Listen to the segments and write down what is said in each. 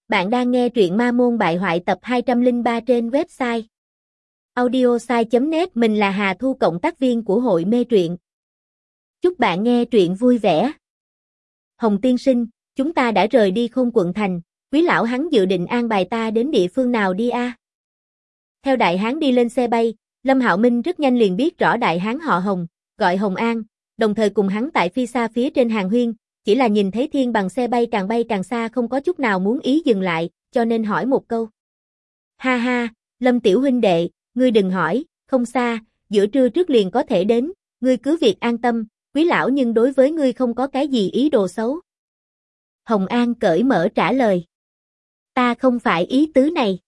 Bạn đang nghe truyện Ma Môn Bại Hoại tập 203 trên website audiosai.net. Mình là Hà Thu, cộng tác viên của hội mê truyện. Chúc bạn nghe truyện vui vẻ. Hồng tiên sinh, chúng ta đã rời đi Khôn Quận Thành, Quý lão hắn dự định an bài ta đến địa phương nào đi a? Theo đại hán đi lên xe bay, Lâm Hạo Minh rất nhanh liền biết rõ đại hán họ Hồng, gọi Hồng An, đồng thời cùng hắn tại phi xa phía trên hàng huyên. Chỉ là nhìn thấy thiên bằng xe bay càng xa, không có chút nào muốn ý dừng lại, cho nên hỏi một câu. Ha ha, Lâm tiểu huynh đệ, ngươi đừng hỏi, không xa, giữa trưa trước liền có thể đến, ngươi cứ việc an tâm, Quý lão nhưng đối với ngươi không có cái gì ý đồ xấu. Hồng An cởi mở trả lời. Ta không phải ý tứ này.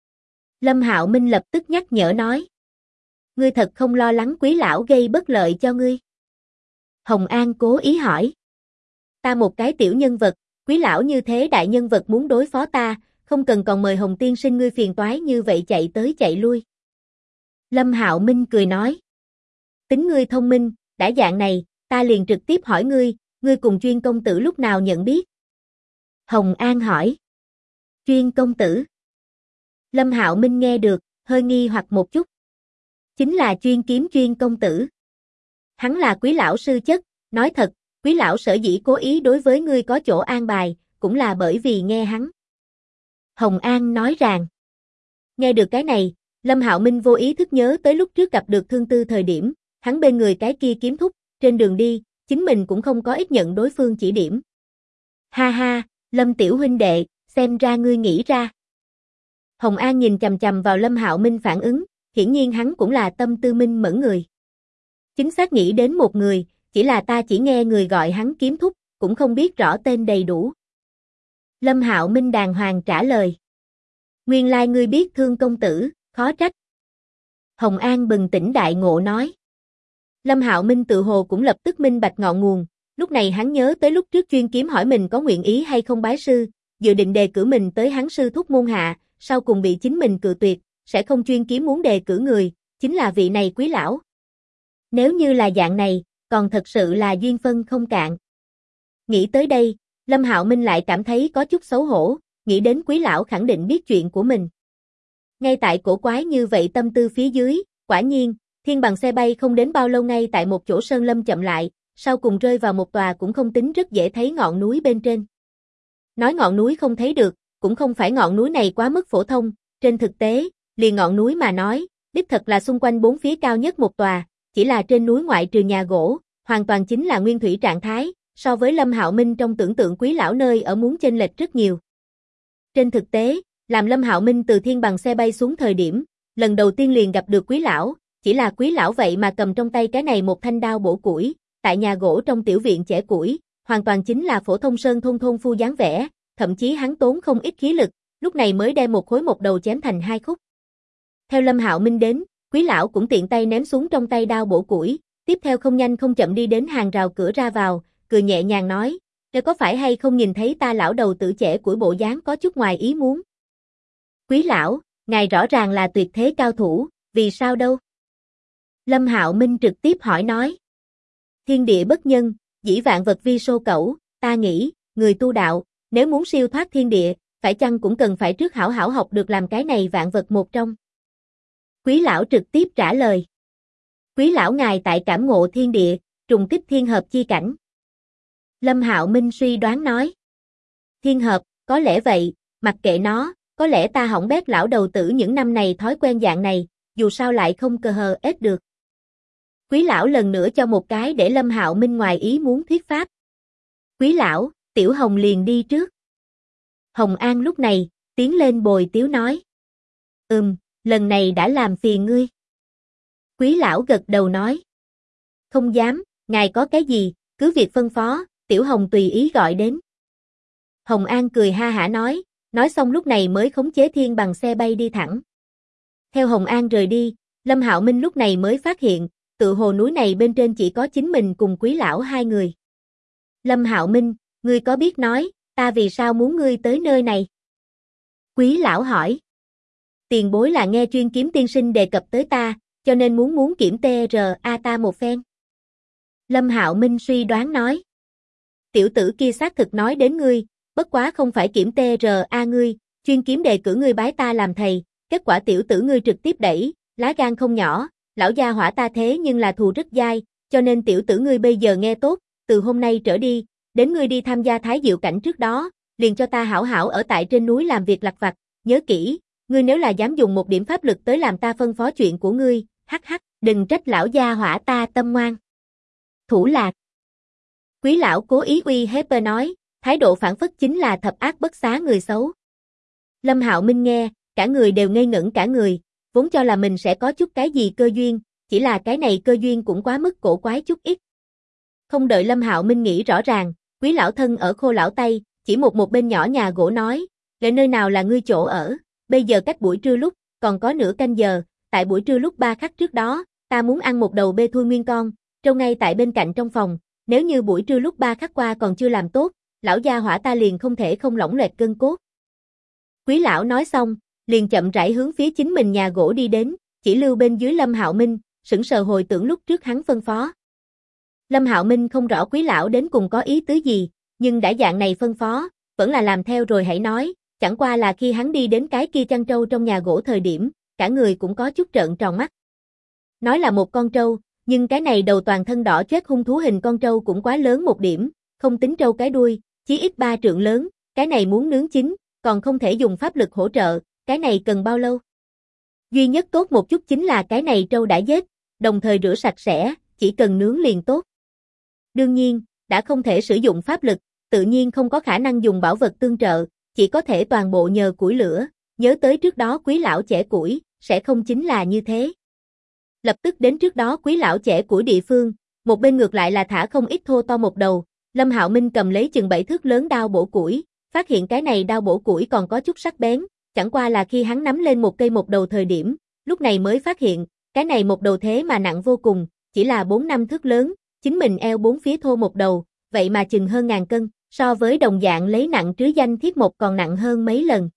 Lâm Hạo Minh lập tức nhắc nhở nói. Ngươi thật không lo lắng Quý lão gây bất lợi cho ngươi? Hồng An cố ý hỏi. Ta một cái tiểu nhân vật, Quý lão như thế đại nhân vật muốn đối phó ta, không cần còn mời Hồng tiên sinh ngươi phiền toái như vậy chạy tới chạy lui. Lâm Hạo Minh cười nói. Tính ngươi thông minh, đã dạng này, ta liền trực tiếp hỏi ngươi, ngươi cùng Chuyên công tử lúc nào nhận biết? Hồng An hỏi. Chuyên công tử? Lâm Hạo Minh nghe được, hơi nghi hoặc một chút. Chính là Chuyên kiếm Chuyên công tử. Hắn là Quý lão sư chất, nói thật, Quý lão sở dĩ cố ý đối với ngươi có chỗ an bài, cũng là bởi vì nghe hắn. Hồng An nói rằng. Nghe được cái này, Lâm Hạo Minh vô ý thức nhớ tới lúc trước gặp được Thương Tư thời điểm, hắn bên người cái kia kiếm thúc, trên đường đi, chính mình cũng không có ít nhận đối phương chỉ điểm. Ha ha, Lâm tiểu huynh đệ, xem ra ngươi nghĩ ra. Hồng An nhìn chằm chằm vào Lâm Hạo Minh phản ứng, hiển nhiên hắn cũng là tâm tư minh mẫn người. Chính xác nghĩ đến một người, chỉ là ta chỉ nghe người gọi hắn kiếm thúc, cũng không biết rõ tên đầy đủ. Lâm Hạo Minh đàng hoàng trả lời. Nguyên lai ngươi biết Thương công tử, khó trách. Hồng An bừng tỉnh đại ngộ nói. Lâm Hạo Minh tự hồ cũng lập tức minh bạch ngọn nguồn, lúc này hắn nhớ tới lúc trước Chuyên kiếm hỏi mình có nguyện ý hay không bái sư, dự định đề cử mình tới hắn sư thúc môn hạ, sau cùng bị chính mình cự tuyệt, sẽ không Chuyên kiếm muốn đề cử người, chính là vị này Quý lão. Nếu như là dạng này, còn thật sự là duyên phân không cạn. Nghĩ tới đây, Lâm Hạo Minh lại cảm thấy có chút xấu hổ, nghĩ đến Quý lão khẳng định biết chuyện của mình. Ngay tại cổ quái như vậy tâm tư phía dưới, quả nhiên, thiên bằng xe bay không đến bao lâu ngay tại một chỗ sơn lâm chậm lại, sau cùng rơi vào một tòa cũng không tính rất dễ thấy ngọn núi bên trên. Nói ngọn núi không thấy được, cũng không phải ngọn núi này quá mức phổ thông, trên thực tế, liền ngọn núi mà nói, đích thật là xung quanh bốn phía cao nhất một tòa, chỉ là trên núi ngoại trừ nhà gỗ, hoàn toàn chính là nguyên thủy trạng thái, so với Lâm Hạo Minh trong tưởng tượng Quý lão nơi ở muốn chênh lệch rất nhiều. Trên thực tế, làm Lâm Hạo Minh từ thiên bằng xe bay xuống thời điểm, lần đầu tiên liền gặp được Quý lão, chỉ là Quý lão vậy mà cầm trong tay cái này một thanh đao bổ củi, tại nhà gỗ trong tiểu viện chẻ củi, hoàn toàn chính là phổ thông sơn thôn phu dáng vẻ, thậm chí hắn tốn không ít khí lực, lúc này mới đem một khối một đầu chém thành hai khúc. Theo Lâm Hạo Minh đến, Quý lão cũng tiện tay ném xuống trong tay đao bổ củi, tiếp theo không nhanh không chậm đi đến hàng rào cửa ra vào, cười nhẹ nhàng nói, "Ngươi có phải hay không nhìn thấy ta lão đầu tử chẻ củi bộ dáng có chút ngoài ý muốn?" "Quý lão, ngài rõ ràng là tuyệt thế cao thủ, vì sao đâu?" Lâm Hạo Minh trực tiếp hỏi nói. "Thiên địa bất nhân, dĩ vạn vật vi số cẩu, ta nghĩ, người tu đạo, nếu muốn siêu thoát thiên địa, phải chăng cũng cần phải trước hảo hảo học được làm cái này vạn vật một trong?" Quý lão trực tiếp trả lời. "Quý lão ngài tại cảm ngộ thiên địa, trùng kích thiên hợp chi cảnh." Lâm Hạo Minh suy đoán nói. "Thiên hợp, có lẽ vậy, mặc kệ nó, có lẽ ta hỏng bét lão đầu tử những năm này thói quen dạng này, dù sao lại không cờ hờ ết được." Quý lão lần nữa cho một cái để Lâm Hạo Minh ngoài ý muốn thuyết pháp. "Quý lão, Tiểu Hồng liền đi trước." Hồng An lúc này, tiến lên bồi tiếu nói. Lần này đã làm phiền ngươi." Quý lão gật đầu nói. "Không dám, ngài có cái gì, cứ việc phân phó, Tiểu Hồng tùy ý gọi đến." Hồng An cười ha hả nói xong lúc này mới khống chế thiên bằng xe bay đi thẳng. Theo Hồng An rời đi, Lâm Hạo Minh lúc này mới phát hiện, tựa hồ núi này bên trên chỉ có chính mình cùng Quý lão hai người. "Lâm Hạo Minh, ngươi có biết nói, ta vì sao muốn ngươi tới nơi này?" Quý lão hỏi. "Tiền bối là nghe Chuyên kiếm tiên sinh đề cập tới ta, cho nên muốn kiểm TRA ta một phen." Lâm Hạo Minh suy đoán nói. "Tiểu tử kia xác thực nói đến ngươi, Bất quá không phải kiểm TRA ngươi, chuyên kiếm đề cử ngươi bái ta làm thầy, kết quả tiểu tử ngươi trực tiếp đẩy, lá gan không nhỏ, lão gia hỏa ta thế nhưng là thù rất dai, cho nên tiểu tử ngươi bây giờ nghe tốt, từ hôm nay trở đi, đến ngươi đi tham gia Thái Diệu cảnh trước đó, liền cho ta hảo hảo ở tại trên núi làm việc lặt vặt, nhớ kỹ, ngươi nếu là dám dùng một điểm pháp lực tới làm ta phân phó chuyện của ngươi, hắc hắc, đừng trách lão gia hỏa ta tâm ngoan. Thủ Lạc. Quý lão cố ý uy hiếp nói, thái độ phản phất chính là thập ác bất xá người xấu. Lâm Hạo Minh nghe, cả người đều ngây ngẩn cả người, vốn cho là mình sẽ có chút cái gì cơ duyên, chỉ là cái này cơ duyên cũng quá mức cổ quái chút ít. Không đợi Lâm Hạo Minh nghĩ rõ ràng, quý lão thân ở khô lão tay, chỉ một bên nhỏ nhà gỗ nói, lại nơi nào là ngươi chỗ ở, bây giờ cách buổi trưa lúc, còn có nửa canh giờ, tại buổi trưa lúc 3 khắc trước đó, ta muốn ăn một đầu bê thui nguyên con, trâu ngay tại bên cạnh trong phòng, nếu như buổi trưa lúc 3 khắc qua còn chưa làm tốt, lão gia hỏa ta liền không thể không lỏng loẹt gân cốt. Quý lão nói xong, liền chậm rãi hướng phía chính mình nhà gỗ đi đến, chỉ lưu bên dưới Lâm Hạo Minh, sững sờ hồi tưởng lúc trước hắn phân phó. Lâm Hạo Minh không rõ quý lão đến cùng có ý tứ gì, nhưng đã dạng này phân phó, vẫn là làm theo rồi hãy nói, chẳng qua là khi hắn đi đến cái kia chăn trâu trong nhà gỗ thời điểm, cả người cũng có chút trợn tròn mắt. Nói là một con trâu, nhưng cái này đầu toàn thân đỏ chót hung thú hình con trâu cũng quá lớn một điểm, không tính trâu cái đuôi, chí ít 3 trượng lớn, cái này muốn nướng chín, còn không thể dùng pháp lực hỗ trợ, cái này cần bao lâu? Duy nhất tốt một chút chính là cái này trâu đã giết, đồng thời rửa sạch sẽ, chỉ cần nướng liền tốt. Đương nhiên, đã không thể sử dụng pháp lực, tự nhiên không có khả năng dùng bảo vật tương trợ, chỉ có thể toàn bộ nhờ củi lửa, nhớ tới trước đó quý lão chẻ củi, sẽ không chính là như thế. Lập tức đến trước đó quý lão chẻ củi địa phương, một bên ngược lại là thả không ít thô to một đầu, Lâm Hạo Minh cầm lấy chừng 7 thước lớn đao bổ củi, phát hiện cái này đao bổ củi còn có chút sắc bén, chẳng qua là khi hắn nắm lên một cây một đầu thời điểm, lúc này mới phát hiện, cái này một đầu thế mà nặng vô cùng, chỉ là 4-5 thước lớn, chính mình eo bốn phía thô một đầu, vậy mà chừng hơn 1000 cân, so với đồng dạng lấy nặng trứ danh thiết một còn nặng hơn mấy lần.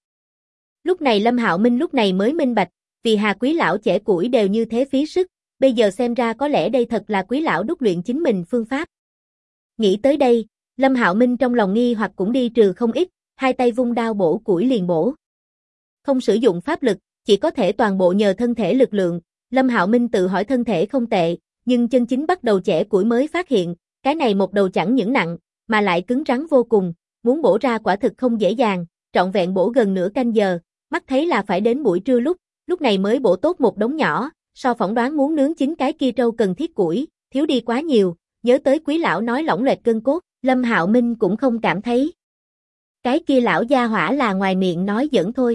Lúc này Lâm Hạo Minh lúc này mới minh bạch, vì Hà quý lão chẻ củi đều như thế phí sức, bây giờ xem ra có lẽ đây thật là quý lão đúc luyện chính mình phương pháp. Nghĩ tới đây, Lâm Hạo Minh trong lòng nghi hoặc cũng đi trừ không ít, hai tay vung đao bổ củi liền bổ. Không sử dụng pháp lực, chỉ có thể toàn bộ nhờ thân thể lực lượng, Lâm Hạo Minh tự hỏi thân thể không tệ, nhưng chân chính bắt đầu chẻ củi mới phát hiện, cái này một đầu chẳng những nặng, mà lại cứng rắn vô cùng, muốn bổ ra quả thực không dễ dàng, trọn vẹn bổ gần nửa canh giờ, mắt thấy là phải đến buổi trưa lúc này mới bổ tốt một đống nhỏ, so phỏng đoán muốn nướng chín cái kia trâu cần thiết củi, thiếu đi quá nhiều, nhớ tới quý lão nói lỏng loẹt gân cốt, Lâm Hạo Minh cũng không cảm thấy. Cái kia lão gia hỏa là ngoài miệng nói giỡn thôi.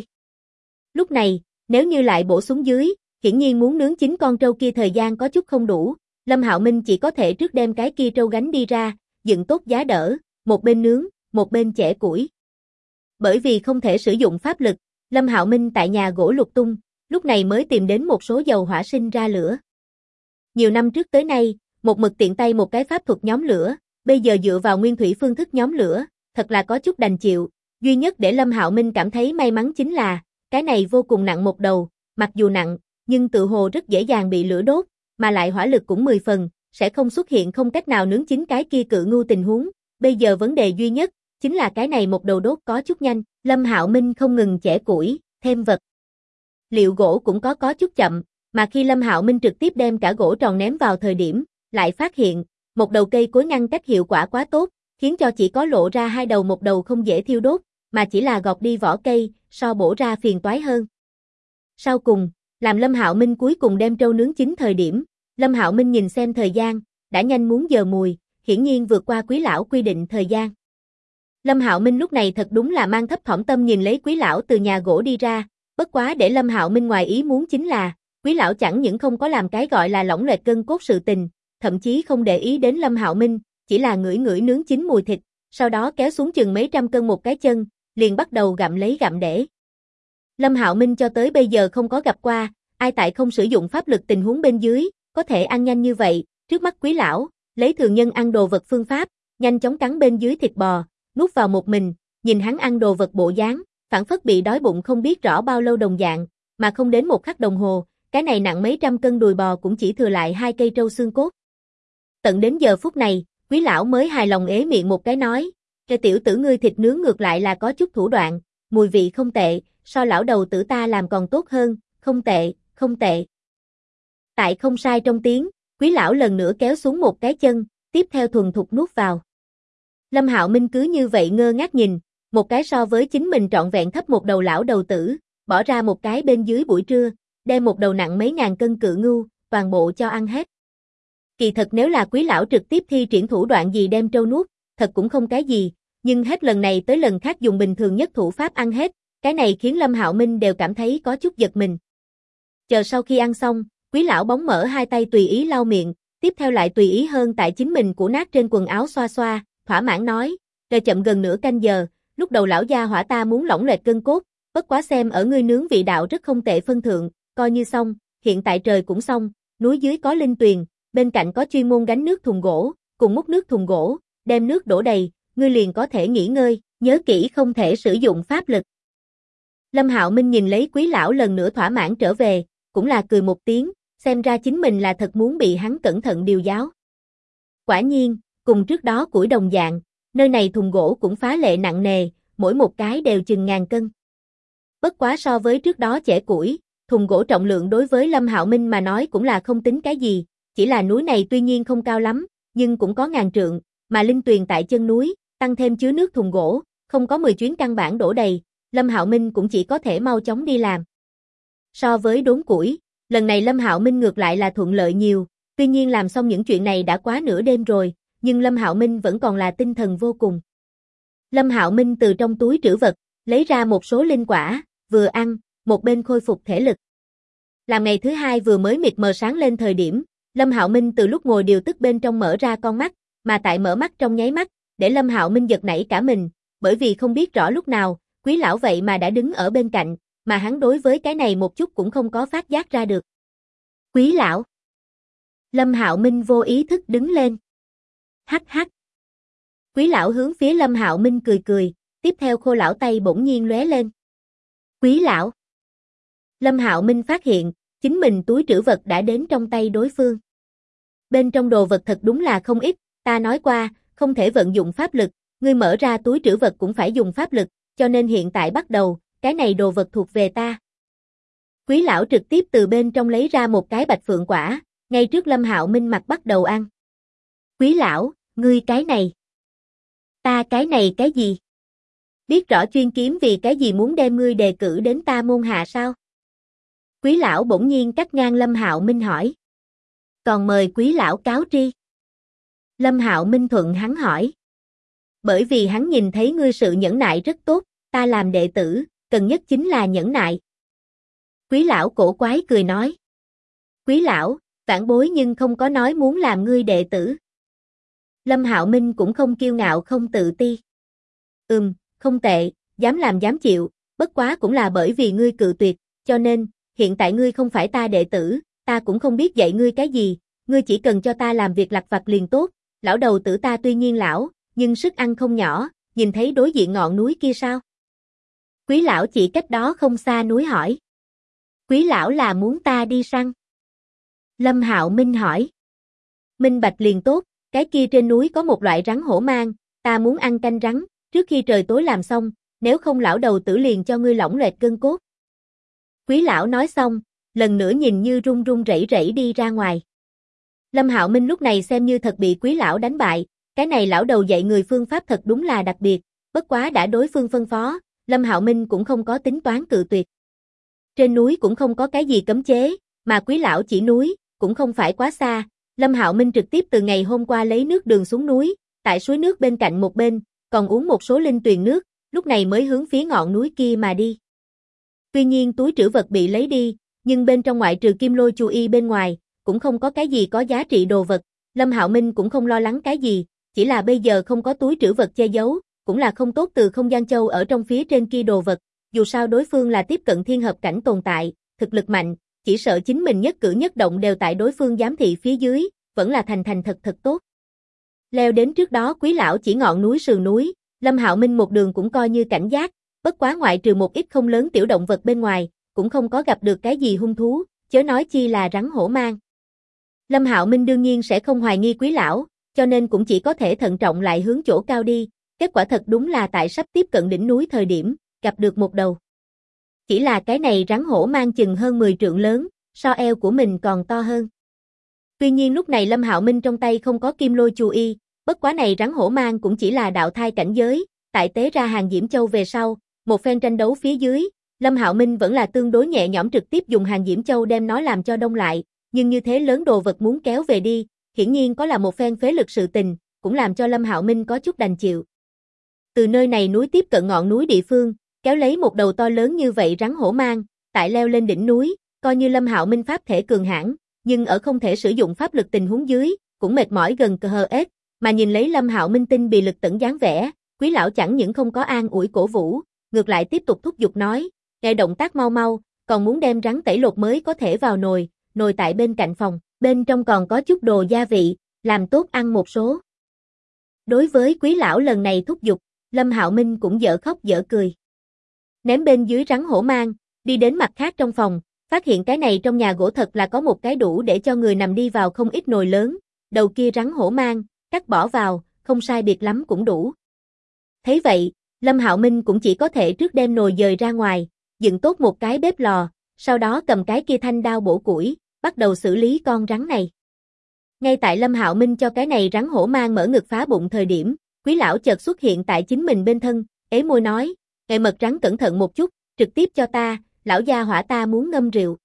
Lúc này, nếu như lại bổ xuống dưới, hiển nhiên muốn nướng chín con trâu kia thời gian có chút không đủ, Lâm Hạo Minh chỉ có thể trước đem cái kia trâu gánh đi ra, dựng tốt giá đỡ, một bên nướng, một bên chẻ củi. Bởi vì không thể sử dụng pháp lực, Lâm Hạo Minh tại nhà gỗ lục tung, lúc này mới tìm đến một số dầu hỏa sinh ra lửa. Nhiều năm trước tới nay, một mực tiện tay một cái pháp thuật nhóm lửa, bây giờ dựa vào nguyên thủy phương thức nhóm lửa, thật là có chút đành chịu, duy nhất để Lâm Hạo Minh cảm thấy may mắn chính là, cái này vô cùng nặng một đầu, mặc dù nặng, nhưng tự hồ rất dễ dàng bị lửa đốt, mà lại hỏa lực cũng 10 phần, sẽ không xuất hiện không cách nào nướng chín cái kia cự ngưu tình huống, bây giờ vấn đề duy nhất, chính là cái này một đầu đốt có chút nhanh, Lâm Hạo Minh không ngừng chẻ củi, thêm vật. Liệu gỗ cũng có chút chậm, mà khi Lâm Hạo Minh trực tiếp đem cả gỗ tròn ném vào thời điểm, lại phát hiện, một đầu cây cối ngăn cách hiệu quả quá tốt, khiến cho chỉ có lộ ra hai đầu một đầu không dễ thiêu đốt, mà chỉ là gọt đi vỏ cây, so bổ ra phiền toái hơn. Sau cùng, làm Lâm Hạo Minh cuối cùng đem trâu nướng chín thời điểm, Lâm Hạo Minh nhìn xem thời gian, đã nhanh muốn giờ mùi, hiển nhiên vượt qua quý lão quy định thời gian. Lâm Hạo Minh lúc này thật đúng là mang thấp thỏm tâm nhìn lấy quý lão từ nhà gỗ đi ra, bất quá để Lâm Hạo Minh ngoài ý muốn chính là, quý lão chẳng những không có làm cái gọi là lỏng loẹt gân cốt sự tình, thậm chí không để ý đến Lâm Hạo Minh, chỉ là ngửi ngửi nướng chín mùi thịt, sau đó kéo xuống chừng mấy trăm cân một cái chân, liền bắt đầu gặm lấy gặm để. Lâm Hạo Minh cho tới bây giờ không có gặp qua, ai tại không sử dụng pháp lực tình huống bên dưới, có thể ăn nhanh như vậy, trước mắt quý lão, lấy thường nhân ăn đồ vật phương pháp, nhanh chóng cắn bên dưới thịt bò, nuốt vào một mình, nhìn hắn ăn đồ vật bộ dáng, phản phất bị đói bụng không biết rõ bao lâu đồng dạng, mà không đến một khắc đồng hồ, cái này nặng mấy trăm cân đùi bò cũng chỉ thừa lại 2 cây trâu xương cốt. Tận đến giờ phút này, quý lão mới hài lòng ế miệng một cái nói, Cái tiểu tử ngươi thịt nướng ngược lại là có chút thủ đoạn, mùi vị không tệ, so lão đầu tử ta làm còn tốt hơn, không tệ, không tệ. Tại không sai trong tiếng, Quý lão lần nữa kéo xuống một cái chân, tiếp theo thuần thục nuốt vào. Lâm Hạo Minh cứ như vậy ngơ ngác nhìn, một cái so với chính mình trọn vẹn thấp một đầu lão đầu tử, bỏ ra một cái bên dưới buổi trưa, đem một đầu nặng mấy ngàn cân cự ngưu, toàn bộ cho ăn hết. Kỳ thật nếu là Quý lão trực tiếp thi triển thủ đoạn gì đem trâu nuốt, thật cũng không cái gì, nhưng hết lần này tới lần khác dùng bình thường nhất thủ pháp ăn hết, cái này khiến Lâm Hạo Minh đều cảm thấy có chút giật mình. Chờ sau khi ăn xong, Quý lão bóng mở hai tay tùy ý lau miệng, tiếp theo lại tùy ý hơn tại chính mình của nát trên quần áo xoa xoa, thỏa mãn nói, "Trời chậm gần nửa canh giờ, lúc đầu lão gia hỏa ta muốn lỏng loẹt gân cốt, bất quá xem ở ngươi nướng vị đạo rất không tệ phân thượng, coi như xong, hiện tại trời cũng xong, núi dưới có linh tuyền, bên cạnh có chuyên môn gánh nước thùng gỗ, cùng múc nước thùng gỗ, đem nước đổ đầy, ngươi liền có thể nghỉ ngơi, nhớ kỹ không thể sử dụng pháp lực." Lâm Hạo Minh nhìn lấy Quý lão lần nữa thỏa mãn trở về, cũng là cười một tiếng, xem ra chính mình là thật muốn bị hắn cẩn thận điều giáo. Quả nhiên, cùng trước đó củi đồng dạng, nơi này thùng gỗ cũng phá lệ nặng nề, mỗi một cái đều chừng ngàn cân. Bất quá so với trước đó chẻ củi, thùng gỗ trọng lượng đối với Lâm Hạo Minh mà nói cũng là không tính cái gì, chỉ là núi này tuy nhiên không cao lắm, nhưng cũng có ngàn trượng, mà linh tuyền tại chân núi, tăng thêm chứa nước thùng gỗ, không có 10 chuyến căn bản đổ đầy, Lâm Hạo Minh cũng chỉ có thể mau chóng đi làm. So với đốn củi, lần này Lâm Hạo Minh ngược lại là thuận lợi nhiều, tuy nhiên làm xong những chuyện này đã quá nửa đêm rồi, nhưng Lâm Hạo Minh vẫn còn là tinh thần vô cùng. Lâm Hạo Minh từ trong túi trữ vật, lấy ra một số linh quả, vừa ăn, một bên khôi phục thể lực. Làm ngày thứ hai vừa mới mịt mờ sáng lên thời điểm, Lâm Hạo Minh từ lúc ngồi điều tức bên trong mở ra con mắt, mà tại mở mắt trong nháy mắt, để Lâm Hạo Minh giật nảy cả mình, bởi vì không biết rõ lúc nào, Quý lão vậy mà đã đứng ở bên cạnh, mà hắn đối với cái này một chút cũng không có phát giác ra được. Quý lão. Lâm Hạo Minh vô ý thức đứng lên. Hắc hắc. Quý lão hướng phía Lâm Hạo Minh cười cười, tiếp theo khô lão tay bỗng nhiên lóe lên. Quý lão. Lâm Hạo Minh phát hiện, chính mình túi trữ vật đã đến trong tay đối phương. Bên trong đồ vật thật đúng là không ít, ta nói qua, không thể vận dụng pháp lực, ngươi mở ra túi trữ vật cũng phải dùng pháp lực, cho nên hiện tại bắt đầu, cái này đồ vật thuộc về ta. Quý lão trực tiếp từ bên trong lấy ra một cái bạch phượng quả, ngay trước Lâm Hạo Minh mặt bắt đầu ăn. Quý lão, ngươi cái này. Ta cái này cái gì? Biết rõ chuyên kiếm vì cái gì muốn đem ngươi đề cử đến ta môn hạ sao? Quý lão bỗng nhiên cắt ngang Lâm Hạo Minh hỏi. Còn mời quý lão cáo tri. Lâm Hạo Minh thuận hắn hỏi. Bởi vì hắn nhìn thấy ngươi sự nhẫn nại rất tốt, ta làm đệ tử, cần nhất chính là nhẫn nại. Quý lão cổ quái cười nói. Quý lão, vãn bối nhưng không có nói muốn làm ngươi đệ tử. Lâm Hạo Minh cũng không kiêu ngạo không tự ti. Không tệ, dám làm dám chịu, bất quá cũng là bởi vì ngươi cự tuyệt, cho nên, hiện tại ngươi không phải ta đệ tử, ta cũng không biết dạy ngươi cái gì, ngươi chỉ cần cho ta làm việc lặt vặt liền tốt, lão đầu tử ta tuy nhiên lão, nhưng sức ăn không nhỏ, nhìn thấy đối diện ngọn núi kia sao? Quý lão chỉ cách đó không xa núi hỏi. Quý lão là muốn ta đi săn? Lâm Hạo Minh hỏi. Minh bạch liền tốt, cái kia trên núi có một loại rắn hổ mang, ta muốn ăn canh rắn, trước khi trời tối làm xong, nếu không lão đầu tử liền cho ngươi lỏng loẹt gân cốt. Quý lão nói xong, lần nữa nhìn như run run rẩy rẩy đi ra ngoài. Lâm Hạo Minh lúc này xem như thật bị quý lão đánh bại, cái này lão đầu dạy người phương pháp thật đúng là đặc biệt, bất quá đã đối phương phân phó, Lâm Hạo Minh cũng không có tính toán cự tuyệt. Trên núi cũng không có cái gì cấm chế, mà quý lão chỉ núi, cũng không phải quá xa, Lâm Hạo Minh trực tiếp từ ngày hôm qua lấy nước đường xuống núi, tại suối nước bên cạnh một bên, còn uống một số linh tuyền nước, lúc này mới hướng phía ngọn núi kia mà đi. Tuy nhiên túi trữ vật bị lấy đi, nhưng bên trong ngoại trừ kim lôi chu y bên ngoài, cũng không có cái gì có giá trị đồ vật, Lâm Hạo Minh cũng không lo lắng cái gì, chỉ là bây giờ không có túi trữ vật che giấu, cũng là không tốt từ không gian châu ở trong phía trên kia đồ vật, dù sao đối phương là tiếp cận thiên hợp cảnh tồn tại, thực lực mạnh, chỉ sợ chính mình nhất cử nhất động đều tại đối phương giám thị phía dưới, vẫn là thành thật tốt. Leo đến trước đó quý lão chỉ ngọn núi sườn núi, Lâm Hạo Minh một đường cũng coi như cảnh giác, bất quá ngoại trừ một ít không lớn tiểu động vật bên ngoài, cũng không có gặp được cái gì hung thú, chớ nói chi là rắn hổ mang. Lâm Hạo Minh đương nhiên sẽ không hoài nghi quý lão, cho nên cũng chỉ có thể thận trọng lại hướng chỗ cao đi, kết quả thật đúng là tại sắp tiếp cận đỉnh núi thời điểm, gặp được một đầu. Chỉ là cái này rắn hổ mang chừng hơn 10 trượng lớn, so eo của mình còn to hơn. Tuy nhiên lúc này Lâm Hạo Minh trong tay không có kim lôi chu y, bất quá này rắn hổ mang cũng chỉ là đạo thai cảnh giới, tại tế ra hàng Diễm Châu về sau, một phen tranh đấu phía dưới, Lâm Hạo Minh vẫn là tương đối nhẹ nhõm trực tiếp dùng hàng Diễm Châu đem nó làm cho đông lại, nhưng như thế lớn đồ vật muốn kéo về đi, hiển nhiên có là một phen phế lực sự tình, cũng làm cho Lâm Hạo Minh có chút đành chịu. Từ nơi này núi tiếp cận ngọn núi địa phương, kéo lấy một đầu to lớn như vậy rắn hổ mang, tại leo lên đỉnh núi, coi như Lâm Hạo Minh pháp thể cường hãn, nhưng ở không thể sử dụng pháp lực tình huống dưới, cũng mệt mỏi gần cờ hờ ết, mà nhìn lấy Lâm Hạo Minh tinh bị lực tẩn dáng vẻ, Quý lão chẳng những không có an ủi cổ vũ, ngược lại tiếp tục thúc giục nói, "Ngài động tác mau mau, còn muốn đem rắn tẩy lột mới có thể vào nồi, nồi tại bên cạnh phòng, bên trong còn có chút đồ gia vị, làm tốt ăn một số." Đối với Quý lão lần này thúc giục, Lâm Hạo Minh cũng dở khóc dở cười. Ném bên dưới rắn hổ mang, đi đến mặt khác trong phòng, phát hiện cái này trong nhà gỗ thật là có một cái đủ để cho người nằm đi vào không ít nồi lớn, đầu kia rắn hổ mang, cắt bỏ vào, không sai biệt lắm cũng đủ. Thấy vậy, Lâm Hạo Minh cũng chỉ có thể trước đem nồi dời ra ngoài, dựng tốt một cái bếp lò, sau đó cầm cái kia thanh đao bổ củi, bắt đầu xử lý con rắn này. Ngay tại Lâm Hạo Minh cho cái này rắn hổ mang mở ngực phá bụng thời điểm, Quý lão chợt xuất hiện tại chính mình bên thân, ế môi nói, "Ngài mật rắn cẩn thận một chút, trực tiếp cho ta, lão gia hỏa ta muốn ngâm rượu.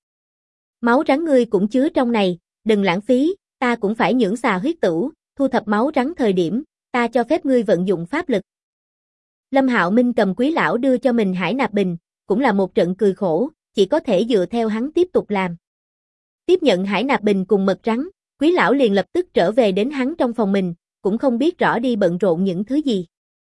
Máu rắn ngươi cũng chứa trong này, đừng lãng phí, ta cũng phải nhưỡng xà huyết tửu, thu thập máu rắn thời điểm, ta cho phép ngươi vận dụng pháp lực." Lâm Hạo Minh cầm Quý lão đưa cho mình hải nạp bình, cũng là một trận cười khổ, chỉ có thể dựa theo hắn tiếp tục làm. Tiếp nhận hải nạp bình cùng mật rắn, Quý lão liền lập tức trở về đến hắn trong phòng mình, cũng không biết rõ đi bận rộn những thứ gì.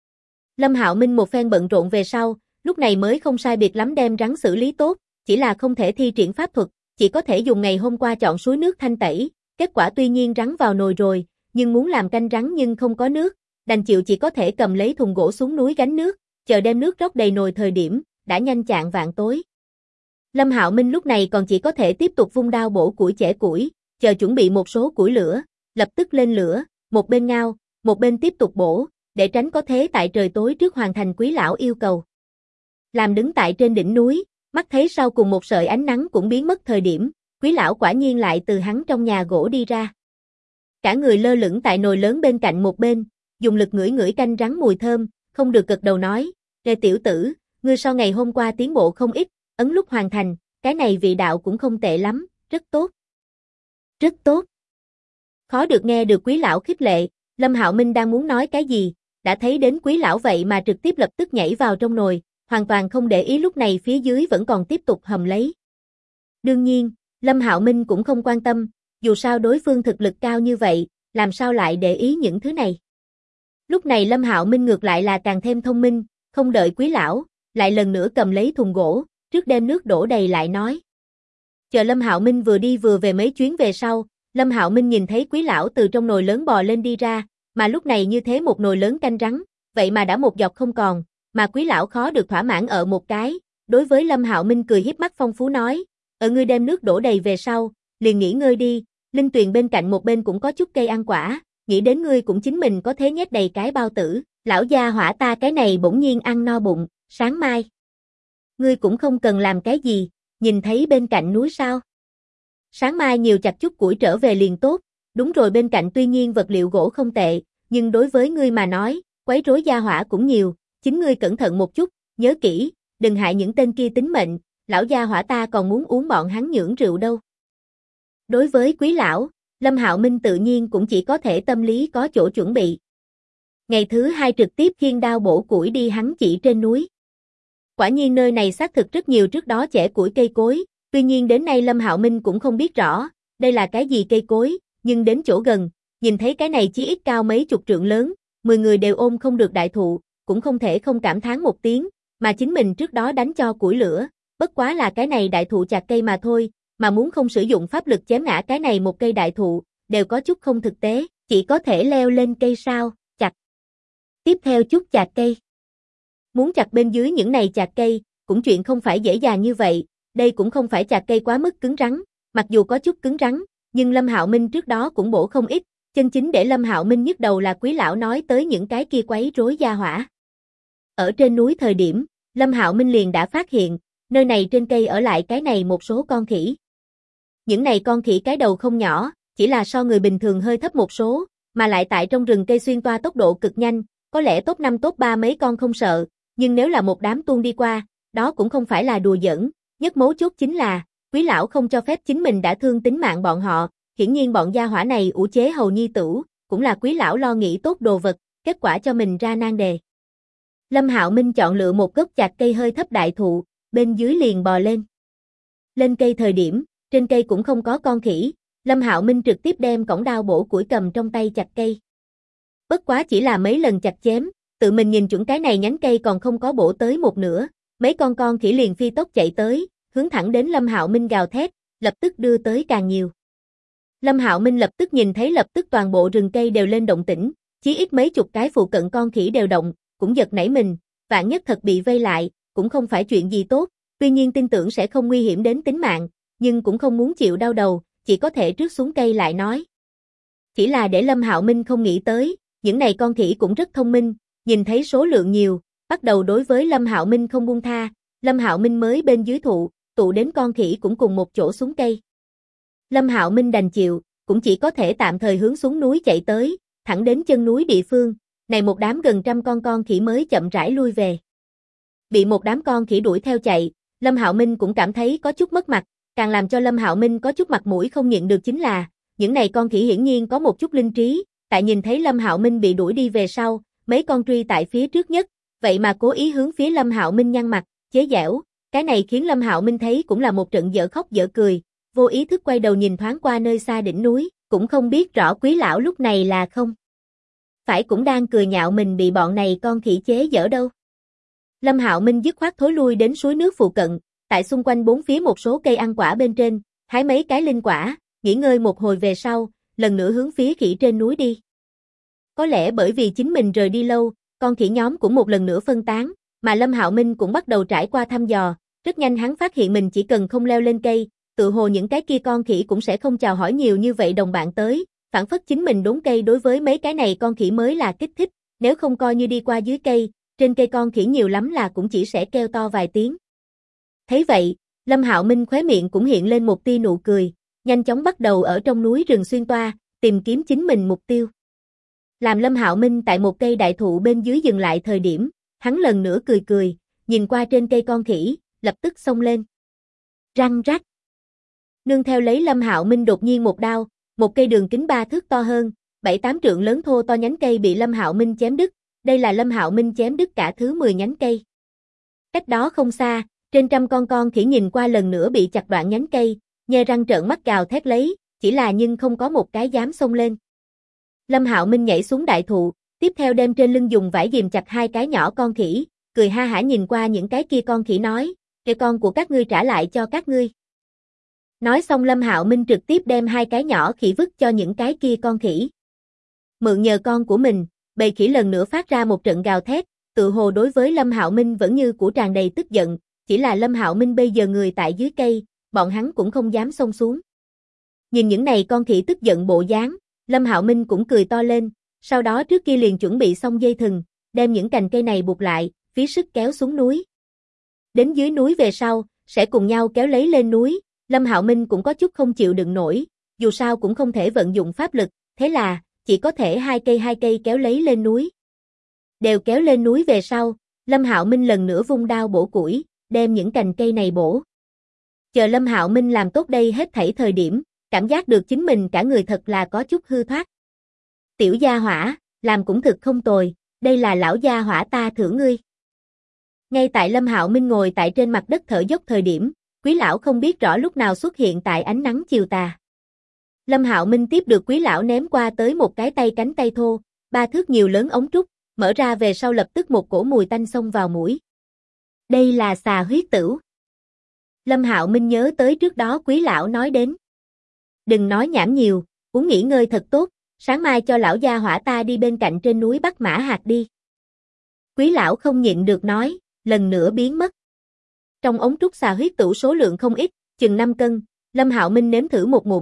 Lâm Hạo Minh một phen bận rộn về sau, lúc này mới không sai biệt lắm đem rắn xử lý tốt, chỉ là không thể thi triển pháp thuật, chỉ có thể dùng ngày hôm qua chọn suối nước thanh tẩy, kết quả tuy nhiên rắn vào nồi rồi, nhưng muốn làm canh rắn nhưng không có nước, đành chịu chỉ có thể cầm lấy thùng gỗ xuống núi gánh nước, chờ đem nước rót đầy nồi thời điểm, đã nhanh chạng vạng tối. Lâm Hạo Minh lúc này còn chỉ có thể tiếp tục vung đao bổ củi chẻ củi, chờ chuẩn bị một số củi lửa, lập tức lên lửa, một bên ngao, một bên tiếp tục bổ, để tránh có thế tại trời tối trước hoàn thành Quý lão yêu cầu. Làm đứng tại trên đỉnh núi, mắt thấy sau cùng một sợi ánh nắng cũng biến mất thời điểm, Quý lão quả nhiên lại từ hắn trong nhà gỗ đi ra. Cả người lơ lửng tại nồi lớn bên cạnh một bên, dùng lực ngửi ngửi canh rắn mùi thơm, không được gật đầu nói, "Ê tiểu tử, ngươi so ngày hôm qua tiến bộ không ít, ấn lúc hoàn thành, cái này vị đạo cũng không tệ lắm, rất tốt." Rất tốt. Khó được nghe được Quý lão khích lệ, Lâm Hạo Minh đang muốn nói cái gì, đã thấy đến Quý lão vậy mà trực tiếp lập tức nhảy vào trong nồi, hoàn toàn không để ý lúc này phía dưới vẫn còn tiếp tục hầm lấy. Đương nhiên, Lâm Hạo Minh cũng không quan tâm, dù sao đối phương thực lực cao như vậy, làm sao lại để ý những thứ này. Lúc này Lâm Hạo Minh ngược lại là càng thêm thông minh, không đợi Quý lão, lại lần nữa cầm lấy thùng gỗ, trước đem nước đổ đầy lại nói. Chờ Lâm Hạo Minh vừa đi vừa về mấy chuyến về sau, Lâm Hạo Minh nhìn thấy Quý lão từ trong nồi lớn bò lên đi ra, mà lúc này như thế một nồi lớn canh rắn, vậy mà đã một giọt không còn, mà Quý lão khó được thỏa mãn ở một cái, đối với Lâm Hạo Minh cười hiếp mắt phong phú nói, "Ở ngươi đem nước đổ đầy về sau, liền nghỉ ngơi đi, linh tuyền bên cạnh một bên cũng có chút cây ăn quả, nghĩ đến ngươi cũng chính mình có thế nhét đầy cái bao tử, lão gia hỏa ta cái này bỗng nhiên ăn no bụng, sáng mai ngươi cũng không cần làm cái gì, nhìn thấy bên cạnh núi sao? Sáng mai nhiều chặt chút củi trở về liền tốt, đúng rồi bên cạnh tuy nhiên vật liệu gỗ không tệ, nhưng đối với ngươi mà nói, quấy rối gia hỏa cũng nhiều, chính ngươi cẩn thận một chút, nhớ kỹ, đừng hại những tên kia tính mệnh, lão gia hỏa ta còn muốn uống bọn hắn nhưỡng rượu đâu." Đối với Quý lão, Lâm Hạo Minh tự nhiên cũng chỉ có thể tâm lý có chỗ chuẩn bị. Ngày thứ hai trực tiếp khiêng đao bổ củi đi hắn chỉ trên núi. Quả nhiên nơi này xác thực rất nhiều trước đó chẻ củi cây cối, tuy nhiên đến nay Lâm Hạo Minh cũng không biết rõ, đây là cái gì cây cối, nhưng đến chỗ gần, nhìn thấy cái này chí ít cao mấy chục trượng lớn, 10 người đều ôm không được đại thụ, cũng không thể không cảm thán một tiếng, mà chính mình trước đó đánh cho củi lửa, bất quá là cái này đại thụ chặt cây mà thôi, mà muốn không sử dụng pháp lực chém ngã cái này một cây đại thụ, đều có chút không thực tế, chỉ có thể leo lên cây sao, chặt. Tiếp theo chút chặt cây. Muốn chặt bên dưới những này chặt cây, cũng chuyện không phải dễ dàng như vậy, đây cũng không phải chặt cây quá mức cứng rắn, mặc dù có chút cứng rắn, nhưng Lâm Hạo Minh trước đó cũng bổ không ít, chân chính để Lâm Hạo Minh nhức đầu là Quý lão nói tới những cái kia quấy rối gia hỏa. Ở trên núi thời điểm, Lâm Hạo Minh liền đã phát hiện, nơi này trên cây ở lại cái này một số con khỉ. Những này con khỉ cái đầu không nhỏ, chỉ là so người bình thường hơi thấp một số, mà lại tại trong rừng cây xuyên toa tốc độ cực nhanh, có lẽ top 5 top 3 mấy con không sợ, nhưng nếu là một đám tuôn đi qua, đó cũng không phải là đùa giỡn, nhất mấu chốt chính là, Quý lão không cho phép chính mình đã thương tính mạng bọn họ, hiển nhiên bọn gia hỏa này ủ chế hầu nhi tử, cũng là Quý lão lo nghĩ tốt đồ vật, kết quả cho mình ra nan đề. Lâm Hạo Minh chọn lựa một gốc chạc cây hơi thấp đại thụ, bên dưới liền bò lên. Lên cây thời điểm, trên cây cũng không có con khỉ, Lâm Hạo Minh trực tiếp đem cổng đao bổ củi cầm trong tay chặt cây. Bất quá chỉ là mấy lần chặt chém, tự mình nhìn chuẩn cái này nhánh cây còn không có bổ tới một nửa, mấy con khỉ liền phi tốc chạy tới, hướng thẳng đến Lâm Hạo Minh gào thét, lập tức đưa tới càng nhiều. Lâm Hạo Minh lập tức nhìn thấy lập tức toàn bộ rừng cây đều lên động tĩnh, chí ít mấy chục cái phụ cận con khỉ đều động, cũng giật nảy mình, vạn nhất thật bị vây lại, cũng không phải chuyện gì tốt, tuy nhiên tin tưởng sẽ không nguy hiểm đến tính mạng, nhưng cũng không muốn chịu đau đầu, chỉ có thể rước xuống cây lại nói. Chỉ là để Lâm Hạo Minh không nghĩ tới, những này con khỉ cũng rất thông minh, nhìn thấy số lượng nhiều, bắt đầu đối với Lâm Hạo Minh không buông tha, Lâm Hạo Minh mới bên dưới thụ, tụ đến con khỉ cũng cùng một chỗ xuống cây. Lâm Hạo Minh đành chịu, cũng chỉ có thể tạm thời hướng xuống núi chạy tới, thẳng đến chân núi địa phương, này một đám gần trăm con khỉ mới chậm rãi lui về. Bị một đám con khỉ đuổi theo chạy, Lâm Hạo Minh cũng cảm thấy có chút mất mặt, càng làm cho Lâm Hạo Minh có chút mặt mũi không nhịn được chính là, những này con khỉ hiển nhiên có một chút linh trí, tại nhìn thấy Lâm Hạo Minh bị đuổi đi về sau, mấy con truy tại phía trước nhất, vậy mà cố ý hướng phía Lâm Hạo Minh nhăn mặt, chế giễu, cái này khiến Lâm Hạo Minh thấy cũng là một trận dở khóc dở cười, vô ý thức quay đầu nhìn thoáng qua nơi xa đỉnh núi, cũng không biết rõ Quý lão lúc này là không phải cũng đang cười nhạo mình bị bọn này con khỉ chế giễu đâu. Lâm Hạo Minh dứt khoát thối lui đến suối nước phụ cận, tại xung quanh bốn phía một số cây ăn quả bên trên, hái mấy cái linh quả, nghỉ ngơi một hồi về sau, lần nữa hướng phía khỉ trên núi đi. Có lẽ bởi vì chính mình rời đi lâu, con khỉ nhóm cũng một lần nữa phân tán, mà Lâm Hạo Minh cũng bắt đầu trải qua thăm dò, rất nhanh hắn phát hiện mình chỉ cần không leo lên cây, tự hồ những cái kia con khỉ cũng sẽ không chào hỏi nhiều như vậy đồng bạn tới, phản phất chính mình đốn cây đối với mấy cái này con khỉ mới là kích thích, nếu không coi như đi qua dưới cây, trên cây con khỉ nhiều lắm là cũng chỉ sẽ kêu to vài tiếng. Thấy vậy, Lâm Hạo Minh khóe miệng cũng hiện lên một tia nụ cười, nhanh chóng bắt đầu ở trong núi rừng xuyên toa, tìm kiếm chính mình mục tiêu. Làm Lâm Hạo Minh tại một cây đại thụ bên dưới dừng lại thời điểm, hắn lần nữa cười cười, nhìn qua trên cây con khỉ, lập tức xông lên. Răng rắc. Nương theo lấy Lâm Hạo Minh đột nhiên một đao, một cây đường kính 3 thước to hơn, 7-8 trượng lớn thô to nhánh cây bị Lâm Hạo Minh chém đứt, đây là Lâm Hạo Minh chém đứt cả thứ 10 nhánh cây. Cách đó không xa, trên trăm con khỉ nhìn qua lần nữa bị chặt đoạn nhánh cây, nhe răng trợn mắt gào thét lấy, chỉ là nhưng không có một cái dám xông lên. Lâm Hạo Minh nhảy xuống đại thụ, tiếp theo đem trên lưng dùng vải ghìm chặt hai cái nhỏ con khỉ, cười ha hả nhìn qua những cái kia con khỉ nói, "Kêu con của các ngươi trả lại cho các ngươi." Nói xong Lâm Hạo Minh trực tiếp đem hai cái nhỏ khỉ vứt cho những cái kia con khỉ. Mượn nhờ con của mình, bầy khỉ lần nữa phát ra một trận gào thét, tự hồ đối với Lâm Hạo Minh vẫn như cũ tràn đầy tức giận, chỉ là Lâm Hạo Minh bây giờ người tại dưới cây, bọn hắn cũng không dám xông xuống. Nhìn những này con khỉ tức giận bộ dáng, Lâm Hạo Minh cũng cười to lên, sau đó trước kia liền chuẩn bị xong dây thừng, đem những cành cây này buộc lại, phí sức kéo xuống núi. Đến dưới núi về sau, sẽ cùng nhau kéo lấy lên núi, Lâm Hạo Minh cũng có chút không chịu đựng nổi, dù sao cũng không thể vận dụng pháp lực, thế là, chỉ có thể hai cây kéo lấy lên núi. Đều kéo lên núi về sau, Lâm Hạo Minh lần nữa vung đao bổ củi, đem những cành cây này bổ. Chờ Lâm Hạo Minh làm tốt đây hết thảy thời điểm, cảm giác được chính mình cả người thật là có chút hư thoát. Tiểu gia hỏa, làm cũng thực không tồi, đây là lão gia hỏa ta thưởng ngươi. Ngay tại Lâm Hạo Minh ngồi tại trên mặt đất thở dốc thời điểm, Quý lão không biết rõ lúc nào xuất hiện tại ánh nắng chiều tà. Lâm Hạo Minh tiếp được Quý lão ném qua tới một cái cánh tay thô, 3 thước nhiều lớn ống trúc, mở ra về sau lập tức một cổ mùi tanh xông vào mũi. Đây là xà huyết tửu. Lâm Hạo Minh nhớ tới trước đó Quý lão nói đến. Đừng nói nhảm nhiều, uống nghỉ ngơi thật tốt, sáng mai cho lão gia hỏa ta đi bên cạnh trên núi bắt mã hạt đi. Quý lão không nhịn được nói, lần nữa biến mất. Trong ống trúc xà huyết tửu số lượng không ít, chừng 5 cân, Lâm Hạo Minh nếm thử một ngụm,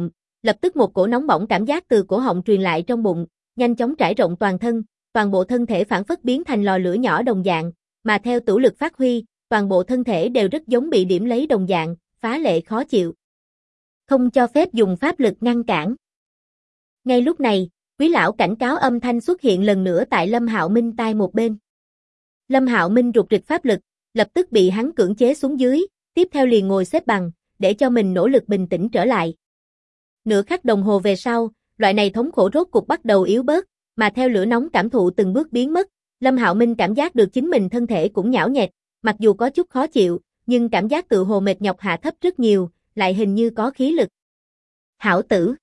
Lập tức một cổ nóng bỏng cảm giác từ cổ họng truyền lại trong bụng, nhanh chóng trải rộng toàn thân, toàn bộ thân thể phảng phất biến thành lò lửa nhỏ đồng dạng, mà theo tửu lực phát huy, toàn bộ thân thể đều rất giống bị điểm lấy đồng dạng, phá lệ khó chịu. Không cho phép dùng pháp lực ngăn cản. Ngay lúc này, Quý lão cảnh cáo âm thanh xuất hiện lần nữa tại Lâm Hạo Minh tai một bên. Lâm Hạo Minh rụt rịch pháp lực, lập tức bị hắn cưỡng chế xuống dưới, tiếp theo liền ngồi xếp bằng, để cho mình nỗ lực bình tĩnh trở lại. Nửa khắc đồng hồ về sau, loại này thống khổ rốt cục bắt đầu yếu bớt, mà theo lửa nóng cảm thụ từng bước biến mất, Lâm Hạo Minh cảm giác được chính mình thân thể cũng nhão nhẹt, mặc dù có chút khó chịu, nhưng cảm giác tự hồ mệt nhọc hạ thấp rất nhiều, lại hình như có khí lực. Hảo tử.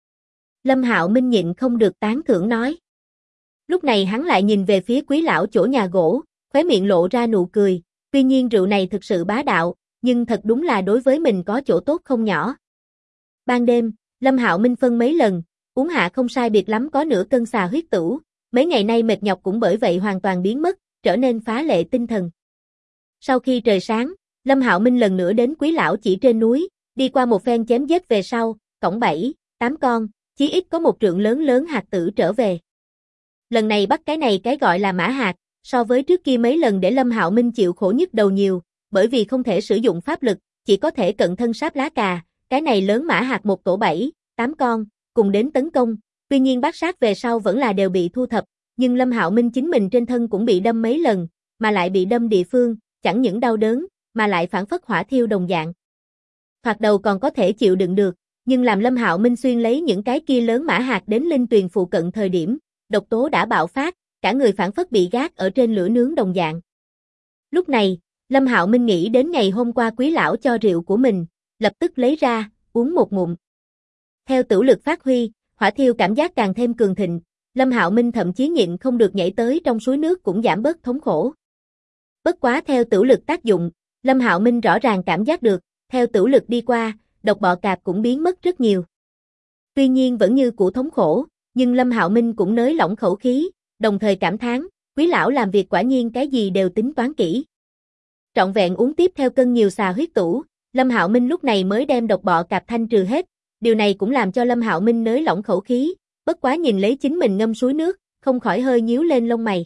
Lâm Hạo Minh nhịn không được tán thưởng nói. Lúc này hắn lại nhìn về phía Quý lão chỗ nhà gỗ, khóe miệng lộ ra nụ cười, tuy nhiên rượu này thực sự bá đạo, nhưng thật đúng là đối với mình có chỗ tốt không nhỏ. Ban đêm, Lâm Hạo Minh phân mấy lần, uống hạ không sai biệt lắm có nửa cân xà huyết tửu, mấy ngày nay mệt nhọc cũng bởi vậy hoàn toàn biến mất, trở nên phá lệ tinh thần. Sau khi trời sáng, Lâm Hạo Minh lần nữa đến Quý lão chỉ trên núi, đi qua một phen chém giết về sau, cõng 7, 8 con, chí ít có một trượng lớn lớn hạt tử trở về. Lần này bắt cái này cái gọi là mã hạt, so với trước kia mấy lần để Lâm Hạo Minh chịu khổ nhức đầu nhiều, bởi vì không thể sử dụng pháp lực, chỉ có thể cận thân sáp lá cà, cái này lớn mã hạt một tổ 7, 8 con, cùng đến tấn công, tuy nhiên bát sát về sau vẫn là đều bị thu thập, nhưng Lâm Hạo Minh chính mình trên thân cũng bị đâm mấy lần, mà lại bị đâm địa phương, chẳng những đau đớn, mà lại phản phất hỏa thiêu đồng dạng. Thoạt đầu còn có thể chịu đựng được, nhưng làm Lâm Hạo Minh xuyên lấy những cái kia lớn mã hạt đến linh tuyền phụ cận thời điểm, độc tố đã bạo phát, cả người phản phất bị gác ở trên lửa nướng đồng dạng. Lúc này, Lâm Hạo Minh nghĩ đến ngày hôm qua Quý lão cho rượu của mình, lập tức lấy ra, uống một ngụm. Theo tửu lực phát huy, hỏa thiêu cảm giác càng thêm cường thịnh, Lâm Hạo Minh thậm chí nhịn không được nhảy tới trong suối nước cũng giảm bớt thống khổ. Bất quá theo tửu lực tác dụng, Lâm Hạo Minh rõ ràng cảm giác được, theo tửu lực đi qua, độc bọ cạp cũng biến mất rất nhiều. Tuy nhiên vẫn như cũ thống khổ, nhưng Lâm Hạo Minh cũng nới lỏng khẩu khí, đồng thời cảm thán, Quý lão làm việc quả nhiên cái gì đều tính toán kỹ. Trọn vẹn uống tiếp theo cân nhiều xà huyết tửu, Lâm Hạo Minh lúc này mới đem độc bọ cạp thanh trừ hết, điều này cũng làm cho Lâm Hạo Minh nới lỏng khẩu khí, bất quá nhìn lấy chính mình ngâm suối nước, không khỏi hơi nhíu lên lông mày.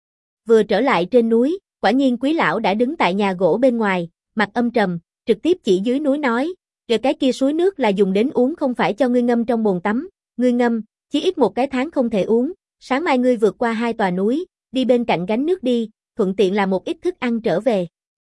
Vừa trở lại trên núi, quả nhiên Quý lão đã đứng tại nhà gỗ bên ngoài, mặt âm trầm, trực tiếp chỉ dưới núi nói, "Rồi cái kia suối nước là dùng đến uống không phải cho ngươi ngâm trong bồn tắm, ngươi ngâm, chỉ ít một cái tháng không thể uống, sáng mai ngươi vượt qua 2 tòa núi, đi bên cạnh gánh nước đi, thuận tiện làm một ít thức ăn trở về."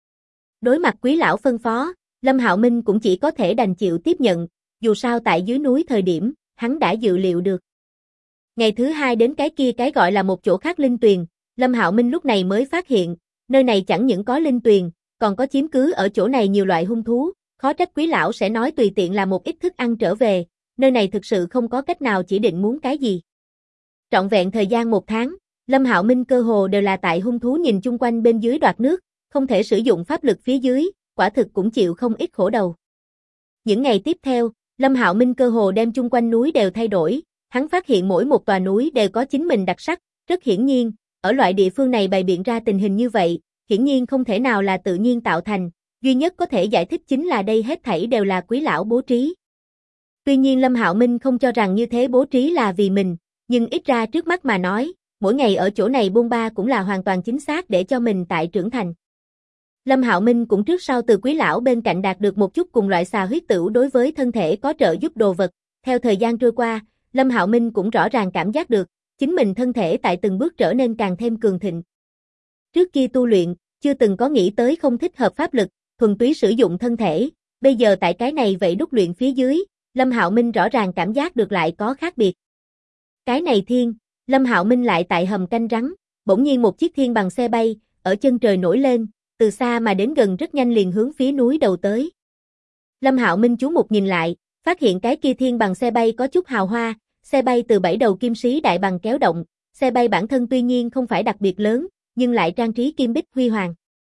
Đối mặt Quý lão phân phó, Lâm Hạo Minh cũng chỉ có thể đành chịu tiếp nhận, dù sao tại dưới núi thời điểm, hắn đã dự liệu được. Ngày thứ hai đến cái kia cái gọi là một chỗ khác linh tuyền, Lâm Hạo Minh lúc này mới phát hiện, nơi này chẳng những có linh tuyền, còn có chiếm cứ ở chỗ này nhiều loại hung thú, khó trách Quý lão sẽ nói tùy tiện làm một ít thức ăn trở về, nơi này thực sự không có cách nào chỉ định muốn cái gì. Trọn vẹn thời gian 1 tháng, Lâm Hạo Minh cơ hồ đều là tại hung thú nhìn chung quanh bên dưới đoạt nước, không thể sử dụng pháp lực phía dưới, quả thực cũng chịu không ít khổ đầu. Những ngày tiếp theo, Lâm Hạo Minh cơ hồ đem chung quanh núi đều thay đổi, hắn phát hiện mỗi một tòa núi đều có chính mình đặc sắc, rất hiển nhiên, ở loại địa phương này bày biện ra tình hình như vậy, hiển nhiên không thể nào là tự nhiên tạo thành, duy nhất có thể giải thích chính là đây hết thảy đều là Quý lão bố trí. Tuy nhiên Lâm Hạo Minh không cho rằng như thế bố trí là vì mình, nhưng ít ra trước mắt mà nói, mỗi ngày ở chỗ này bôn ba cũng là hoàn toàn chính xác để cho mình tại trưởng thành. Lâm Hạo Minh cũng trước sau từ Quý lão bên cạnh đạt được một chút cùng loại xà huyết tửu đối với thân thể có trợ giúp đồ vật, theo thời gian trôi qua, Lâm Hạo Minh cũng rõ ràng cảm giác được, chính mình thân thể tại từng bước trở nên càng thêm cường thịnh. Trước kia tu luyện, chưa từng có nghĩ tới không thích hợp pháp lực, thuần túy sử dụng thân thể, bây giờ tại cái này vậy đúc luyện phía dưới, Lâm Hạo Minh rõ ràng cảm giác được lại có khác biệt. Cái này thiên, Lâm Hạo Minh lại tại hầm canh rắn, bỗng nhiên một chiếc thiên bằng xe bay, ở chân trời nổi lên, từ xa mà đến gần rất nhanh liền hướng phía núi đầu tới. Lâm Hạo Minh chú mục nhìn lại, phát hiện cái kia thiên bằng xe bay có chút hào hoa, xe bay từ 7 đầu kim sĩ đại bằng kéo động, xe bay bản thân tuy nhiên không phải đặc biệt lớn, nhưng lại trang trí kim bích huy hoàng.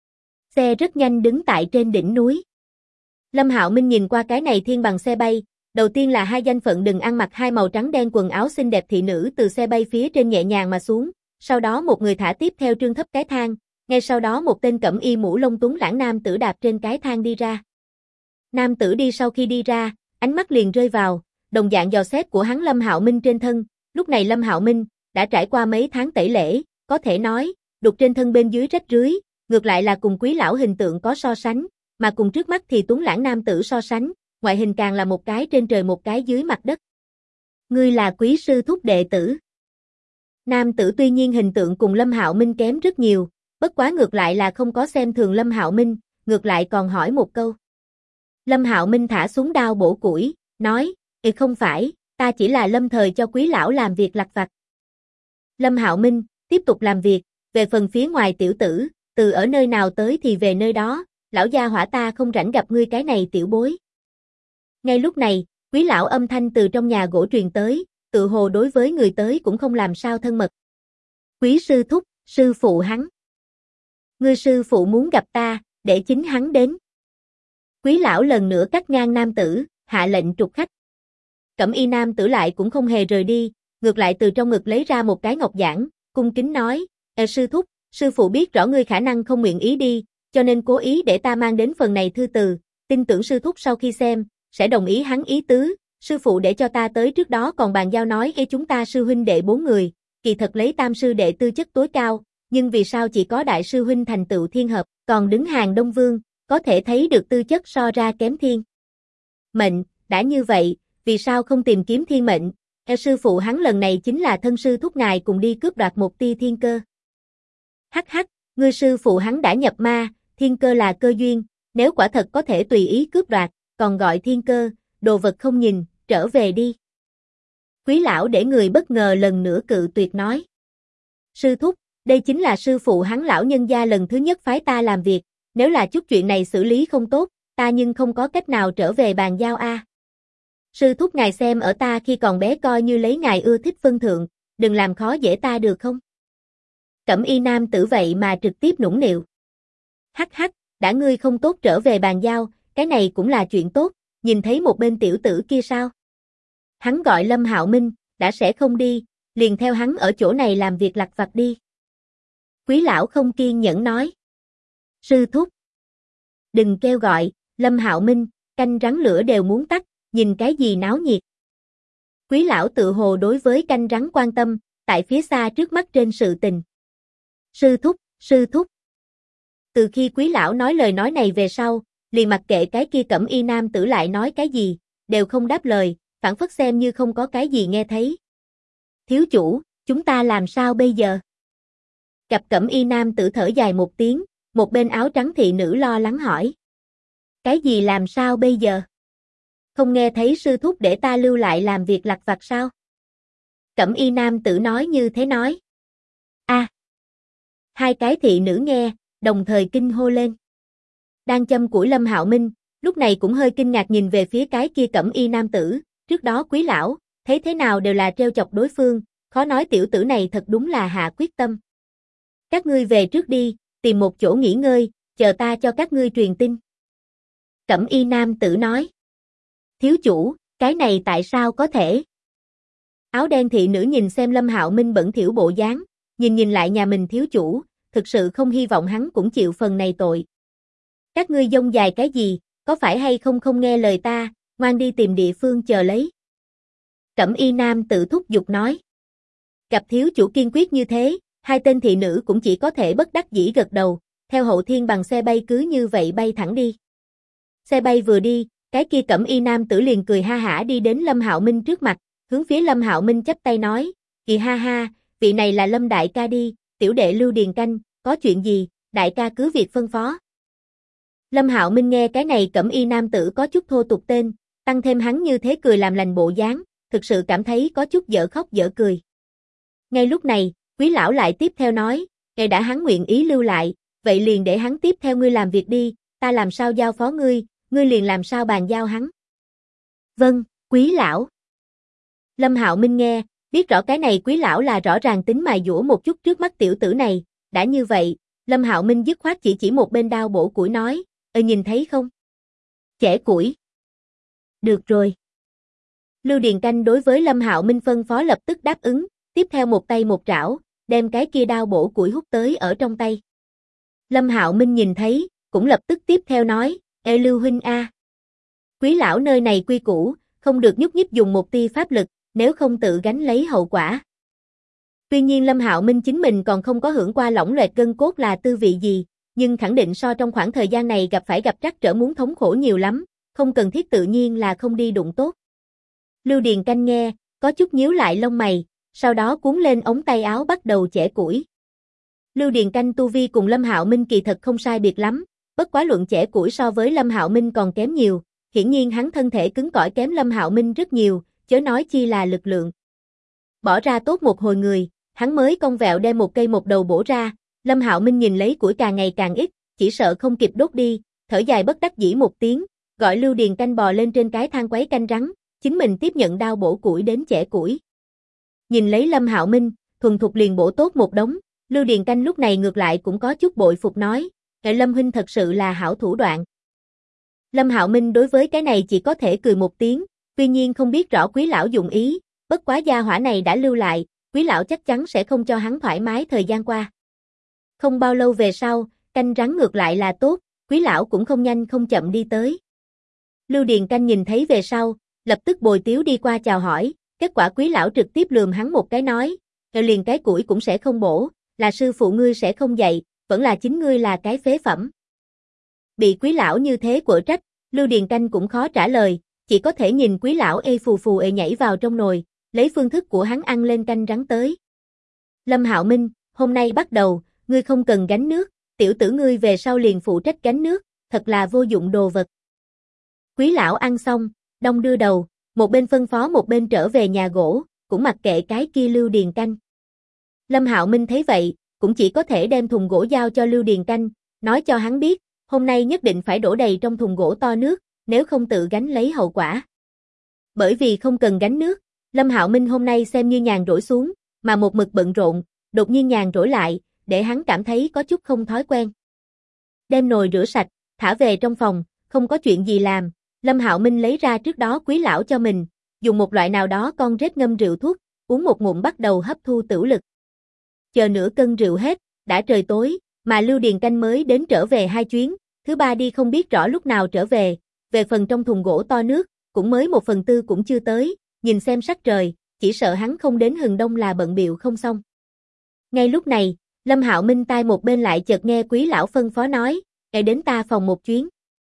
Xe rất nhanh đứng tại trên đỉnh núi. Lâm Hạo Minh nhìn qua cái này thiên bằng xe bay, đầu tiên là hai danh phận đừng ăn mặc hai màu trắng đen quần áo xinh đẹp thị nữ từ xe bay phía trên nhẹ nhàng mà xuống, sau đó một người thả tiếp theo trương thấp cái thang, ngay sau đó một tên cẩm y mũ lông tuấn lãng nam tử đạp trên cái thang đi ra. Nam tử đi sau khi đi ra, ánh mắt liền rơi vào, đồng dạng dò xét của hắn Lâm Hạo Minh trên thân, lúc này Lâm Hạo Minh đã trải qua mấy tháng tẩy lễ, có thể nói, đục trên thân bên dưới rách rưới, ngược lại là cùng Quý lão hình tượng có so sánh, mà cùng trước mắt thì tuấn lãng nam tử so sánh, ngoại hình càng là một cái trên trời một cái dưới mặt đất. Ngươi là Quý sư thúc đệ tử. Nam tử tuy nhiên hình tượng cùng Lâm Hạo Minh kém rất nhiều, bất quá ngược lại là không có xem thường Lâm Hạo Minh, ngược lại còn hỏi một câu. Lâm Hạo Minh thả xuống đao bổ củi, nói, không phải, ta chỉ là lâm thời cho Quý lão làm việc lặt vặt. Lâm Hạo Minh tiếp tục làm việc, về phần phía ngoài tiểu tử, từ ở nơi nào tới thì về nơi đó, lão gia hỏa ta không rảnh gặp ngươi cái này tiểu bối. Ngay lúc này, Quý lão âm thanh từ trong nhà gỗ truyền tới, tự hồ đối với người tới cũng không làm sao thân mật. Quý sư thúc, sư phụ hắn. Ngươi sư phụ muốn gặp ta, để chính hắn đến. Quý lão lần nữa cắt ngang nam tử, hạ lệnh trục khách. Cẩm y nam tử lại cũng không hề rời đi, ngược lại từ trong ngực lấy ra một cái ngọc giản, cung kính nói, sư thúc, sư phụ biết rõ ngươi khả năng không nguyện ý đi, cho nên cố ý để ta mang đến phần này thư từ, tin tưởng sư thúc sau khi xem, sẽ đồng ý hắn ý tứ, sư phụ để cho ta tới trước đó còn bàn giao nói chúng ta sư huynh đệ 4 người, kỳ thật lấy tam sư đệ tư chất tối cao, nhưng vì sao chỉ có đại sư huynh thành tựu thiên hợp, còn đứng hàng Đông Vương, có thể thấy được tư chất so ra kém thiên mệnh, đã như vậy, vì sao không tìm kiếm thiên mệnh, sư phụ hắn lần này chính là thân sư thúc ngài cùng đi cướp đoạt một tia thiên cơ. Hắc hắc, ngươi sư phụ hắn đã nhập ma, thiên cơ là cơ duyên, nếu quả thật có thể tùy ý cướp đoạt, còn gọi thiên cơ, đồ vật không nhìn, trở về đi. Quý lão để người bất ngờ lần nữa cự tuyệt nói. Sư thúc, đây chính là sư phụ hắn lão nhân gia lần thứ nhất phái ta làm việc, nếu là chút chuyện này xử lý không tốt, ta nhưng không có cách nào trở về bàn giao a. Sư thúc ngài xem ở ta khi còn bé coi như lấy ngài ưa thích phân thượng, đừng làm khó dễ ta được không? Cẩm y nam tử vậy mà trực tiếp nũng nịu. Hắc hắc, đã ngươi không tốt trở về bàn giao, cái này cũng là chuyện tốt, nhìn thấy một bên tiểu tử kia sao? Hắn gọi Lâm Hạo Minh, đã sẽ không đi, liền theo hắn ở chỗ này làm việc lặt vặt đi. Quý lão không kiên nhẫn nói. Sư thúc. Đừng kêu gọi, Lâm Hạo Minh, canh rắn lửa đều muốn tắt, nhìn cái gì náo nhiệt. Quý lão tự hồ đối với canh rắn quan tâm, tại phía xa trước mắt trên sự tình. Sư thúc, sư thúc. Từ khi quý lão nói lời nói này về sau, liền mặc kệ cái kia cẩm y nam tử lại nói cái gì, đều không đáp lời, phảng phất xem như không có cái gì nghe thấy. Thiếu chủ, chúng ta làm sao bây giờ? Cặp cẩm y nam tử thở dài một tiếng, một bên áo trắng thị nữ lo lắng hỏi. Cái gì làm sao bây giờ? Không nghe thấy sư thúc để ta lưu lại làm việc lặt vặt sao? Cẩm y nam tử nói như thế nói. A. Hai cái thị nữ nghe, đồng thời kinh hô lên. Đang châm củi Lâm Hạo Minh, lúc này cũng hơi kinh ngạc nhìn về phía cái kia cẩm y nam tử, trước đó quý lão, thấy thế nào đều là trêu chọc đối phương, khó nói tiểu tử này thật đúng là hạ quyết tâm. Các ngươi về trước đi, tìm một chỗ nghỉ ngơi, chờ ta cho các ngươi truyền tin. Cẩm y nam tử nói. Thiếu chủ, cái này tại sao có thể? Áo đen thị nữ nhìn xem Lâm Hạo Minh bẩn thỉu bộ dáng, nhìn lại nhà mình thiếu chủ, thực sự không hy vọng hắn cũng chịu phần này tội. Các ngươi dông dài cái gì, có phải hay không không nghe lời ta, ngoan đi tìm địa phương chờ lấy. Cẩm y nam tự thúc giục nói. Gặp thiếu chủ kiên quyết như thế, hai tên thị nữ cũng chỉ có thể bất đắc dĩ gật đầu, theo hậu thiên bằng xe bay cứ như vậy bay thẳng đi. Xe bay vừa đi, cái kia cẩm y nam tử liền cười ha hả đi đến Lâm Hạo Minh trước mặt, hướng phía Lâm Hạo Minh chắp tay nói, kỳ ha ha, vị này là Lâm đại ca đi, tiểu đệ Lưu Điền Canh, có chuyện gì, đại ca cứ việc phân phó. Lâm Hạo Minh nghe cái này cẩm y nam tử có chút thô tục tên, tăng thêm hắn như thế cười làm lành bộ dáng, thực sự cảm thấy có chút dở khóc dở cười. Ngay lúc này, quý lão lại tiếp theo nói, ngài đã hắn nguyện ý lưu lại, vậy liền để hắn tiếp theo ngươi làm việc đi, ta làm sao giao phó ngươi, ngươi liền làm sao bàn giao hắn. Vâng, quý lão. Lâm Hạo Minh nghe, biết rõ cái này quý lão là rõ ràng tính mài dũa một chút trước mắt tiểu tử này, đã như vậy, Lâm Hạo Minh dứt khoát chỉ một bên đao bổ củi nói, nhìn thấy không? Chẻ củi. Được rồi. Lưu Điền Canh đối với Lâm Hạo Minh phân phó lập tức đáp ứng, tiếp theo một tay một trảo, đem cái kia đao bổ củi hút tới ở trong tay. Lâm Hạo Minh nhìn thấy, cũng lập tức tiếp theo nói, Lưu huynh a. Quý lão nơi này quy củ, không được nhúc nhích dùng một tia pháp lực, nếu không tự gánh lấy hậu quả. Tuy nhiên Lâm Hạo Minh chính mình còn không có hưởng qua lỏng loẹt gân cốt là tư vị gì, nhưng khẳng định so trong khoảng thời gian này gặp trắc trở muốn thống khổ nhiều lắm, không cần thiết tự nhiên là không đi đụng tốt. Lưu Điền Canh nghe, có chút nhíu lại lông mày, sau đó cuốn lên ống tay áo bắt đầu chẻ củi. Lưu Điền Canh tu vi cùng Lâm Hạo Minh kỳ thật không sai biệt lắm, bất quá luận chẻ củi so với Lâm Hạo Minh còn kém nhiều, hiển nhiên hắn thân thể cứng cỏi kém Lâm Hạo Minh rất nhiều, chớ nói chi là lực lượng. Bỏ ra tốt một hồi người, hắn mới cong vẹo đem một cây một đầu bổ ra, Lâm Hạo Minh nhìn lấy củi càng ngày càng ít, chỉ sợ không kịp đốt đi, thở dài bất đắc dĩ một tiếng, gọi Lưu Điền Canh bò lên trên cái thang quấy canh rắn, chính mình tiếp nhận đao bổ củi đến chẻ củi. Nhìn lấy Lâm Hạo Minh, thuần thục liền bổ tốt một đống, Lưu Điền Canh lúc này ngược lại cũng có chút bội phục nói, Lâm huynh thật sự là hảo thủ đoạn. Lâm Hạo Minh đối với cái này chỉ có thể cười một tiếng, tuy nhiên không biết rõ Quý lão dụng ý, bất quá gia hỏa này đã lưu lại, Quý lão chắc chắn sẽ không cho hắn thoải mái thời gian qua. Không bao lâu về sau, canh rắn ngược lại là tốt, Quý lão cũng không nhanh không chậm đi tới. Lưu Điền Canh nhìn thấy về sau, lập tức bồi tiếu đi qua chào hỏi, kết quả Quý lão trực tiếp lườm hắn một cái nói, liền cái củi cũng sẽ không bổ, là sư phụ ngươi sẽ không dạy, vẫn là chính ngươi là cái phế phẩm. Bị Quý lão như thế quở trách, Lưu Điền Canh cũng khó trả lời, chỉ có thể nhìn Quý lão phù phù nhảy vào trong nồi, lấy phương thức của hắn ăn lên canh rắn tới. Lâm Hạo Minh, hôm nay bắt đầu, ngươi không cần gánh nước, tiểu tử ngươi về sau liền phụ trách gánh nước, thật là vô dụng đồ vật. Quý lão ăn xong, đong đưa đầu, một bên phân phó một bên trở về nhà gỗ, cũng mặc kệ cái kia Lưu Điền Canh. Lâm Hạo Minh thấy vậy, cũng chỉ có thể đem thùng gỗ giao cho Lưu Điền Canh, nói cho hắn biết, hôm nay nhất định phải đổ đầy trong thùng gỗ to nước, nếu không tự gánh lấy hậu quả. Bởi vì không cần gánh nước, Lâm Hạo Minh hôm nay xem như nhàn rỗi xuống, mà một mực bận rộn, đột nhiên nhàn rỗi lại, để hắn cảm thấy có chút không thói quen. Đem nồi rửa sạch, thả về trong phòng, không có chuyện gì làm, Lâm Hạo Minh lấy ra trước đó Quý lão cho mình, dùng một loại nào đó con rết ngâm rượu thuốc, uống một ngụm bắt đầu hấp thu tửu lực. Chờ nửa cân rượu hết, đã trời tối, mà Lưu Điền Canh mới đến trở về 2 chuyến, thứ ba đi không biết rõ lúc nào trở về phần trong thùng gỗ to nước, cũng mới 1/4 cũng chưa tới, nhìn xem sắc trời, chỉ sợ hắn không đến hừng đông là bận bịu không xong. Ngay lúc này, Lâm Hạo Minh tai một bên lại chợt nghe Quý lão phân phó nói, đến ta phòng một chuyến.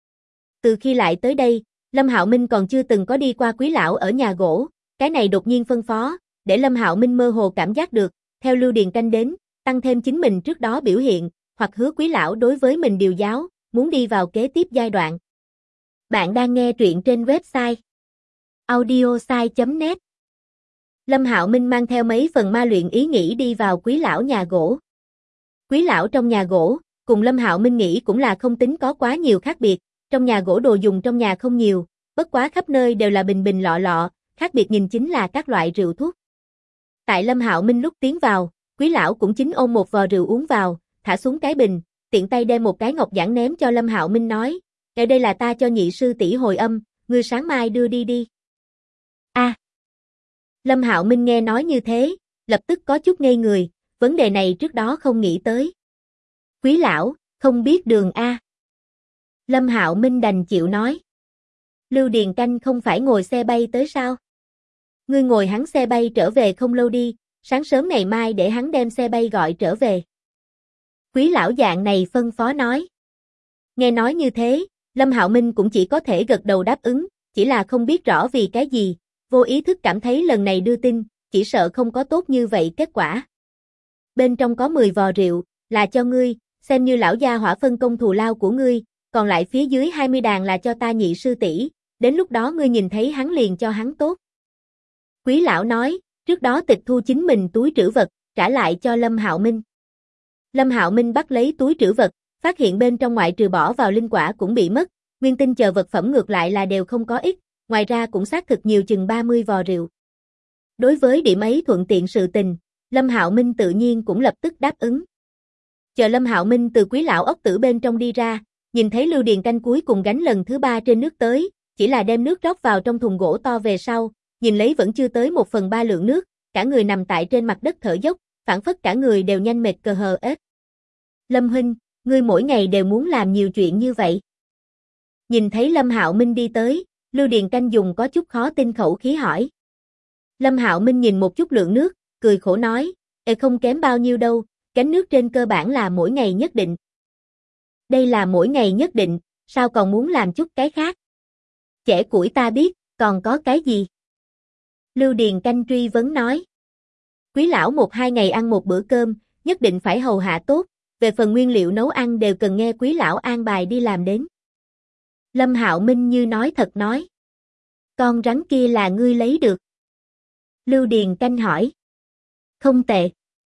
Từ khi lại tới đây, Lâm Hạo Minh còn chưa từng có đi qua Quý lão ở nhà gỗ, cái này đột nhiên phân phó, để Lâm Hạo Minh mơ hồ cảm giác được, theo Lưu Điền Canh đến, tăng thêm chính mình trước đó biểu hiện, hoặc hứa Quý lão đối với mình điều giáo, muốn đi vào kế tiếp giai đoạn. Bạn đang nghe truyện trên website audiosai.net. Lâm Hạo Minh mang theo mấy phần ma luyện ý nghĩ đi vào Quý lão nhà gỗ. Quý lão trong nhà gỗ, cùng Lâm Hạo Minh nghĩ cũng là không tính có quá nhiều khác biệt, trong nhà gỗ đồ dùng trong nhà không nhiều, bất quá khắp nơi đều là bình bình lọ lọ, khác biệt nhìn chính là các loại rượu thuốc. Tại Lâm Hạo Minh lúc tiến vào, Quý lão cũng chính ôm một vò rượu uống vào, thả xuống cái bình, tiện tay đem một cái ngọc giản ném cho Lâm Hạo Minh nói, đây là ta cho nhị sư tỷ hồi âm, ngươi sáng mai đưa đi đi. Lâm Hạo Minh nghe nói như thế, lập tức có chút ngây người, vấn đề này trước đó không nghĩ tới. Quý lão, không biết đường a. Lâm Hạo Minh đành chịu nói. Lưu Điền Canh không phải ngồi xe bay tới sao? Ngươi ngồi hắn xe bay trở về không lâu đi, sáng sớm ngày mai để hắn đem xe bay gọi trở về. Quý lão dạng này phân phó nói. Nghe nói như thế, Lâm Hạo Minh cũng chỉ có thể gật đầu đáp ứng, chỉ là không biết rõ vì cái gì, vô ý thức cảm thấy lần này đưa tin, chỉ sợ không có tốt như vậy kết quả. Bên trong có 10 vò rượu, là cho ngươi, xem như lão gia hỏa phân công thù lao của ngươi, còn lại phía dưới 20 đàn là cho ta nhị sư tỷ, đến lúc đó ngươi nhìn thấy hắn liền cho hắn tốt. Quý lão nói, trước đó tịch thu chính mình túi trữ vật, trả lại cho Lâm Hạo Minh. Lâm Hạo Minh bắt lấy túi trữ vật, phát hiện bên trong ngoại trừ bỏ vào linh quả cũng bị mất, nguyên tinh chờ vật phẩm ngược lại là đều không có ít, ngoài ra cũng xác thực nhiều chừng 30 vò rượu. Đối với điểm ấy thuận tiện sự tình, Lâm Hạo Minh tự nhiên cũng lập tức đáp ứng. Chờ Lâm Hạo Minh từ Quý lão ốc tử bên trong đi ra, nhìn thấy Lưu Điền Canh cuối cùng gánh lần thứ 3 trên nước tới, chỉ là đem nước rót vào trong thùng gỗ to về sau, nhìn lấy vẫn chưa tới 1/3 lượng nước, cả người nằm tại trên mặt đất thở dốc, phản phất cả người đều nhanh mệt cờ hờ ết. Lâm huynh, ngươi mỗi ngày đều muốn làm nhiều chuyện như vậy. Nhìn thấy Lâm Hạo Minh đi tới, Lưu Điền Canh dùng có chút khó tin khẩu khí hỏi. Lâm Hạo Minh nhìn một chút lượng nước, cười khổ nói, không kém bao nhiêu đâu, gánh nước trên cơ bản là mỗi ngày nhất định. Đây là mỗi ngày nhất định, sao còn muốn làm chút cái khác? Chẻ củi ta biết, còn có cái gì? Lưu Điền Canh truy vấn nói. Quý lão 1-2 ngày ăn một bữa cơm, nhất định phải hầu hạ tốt, về phần nguyên liệu nấu ăn đều cần nghe quý lão an bài đi làm đến. Lâm Hạo Minh như nói thật nói. Con rắn kia là ngươi lấy được. Lưu Điền Canh hỏi. Không tệ.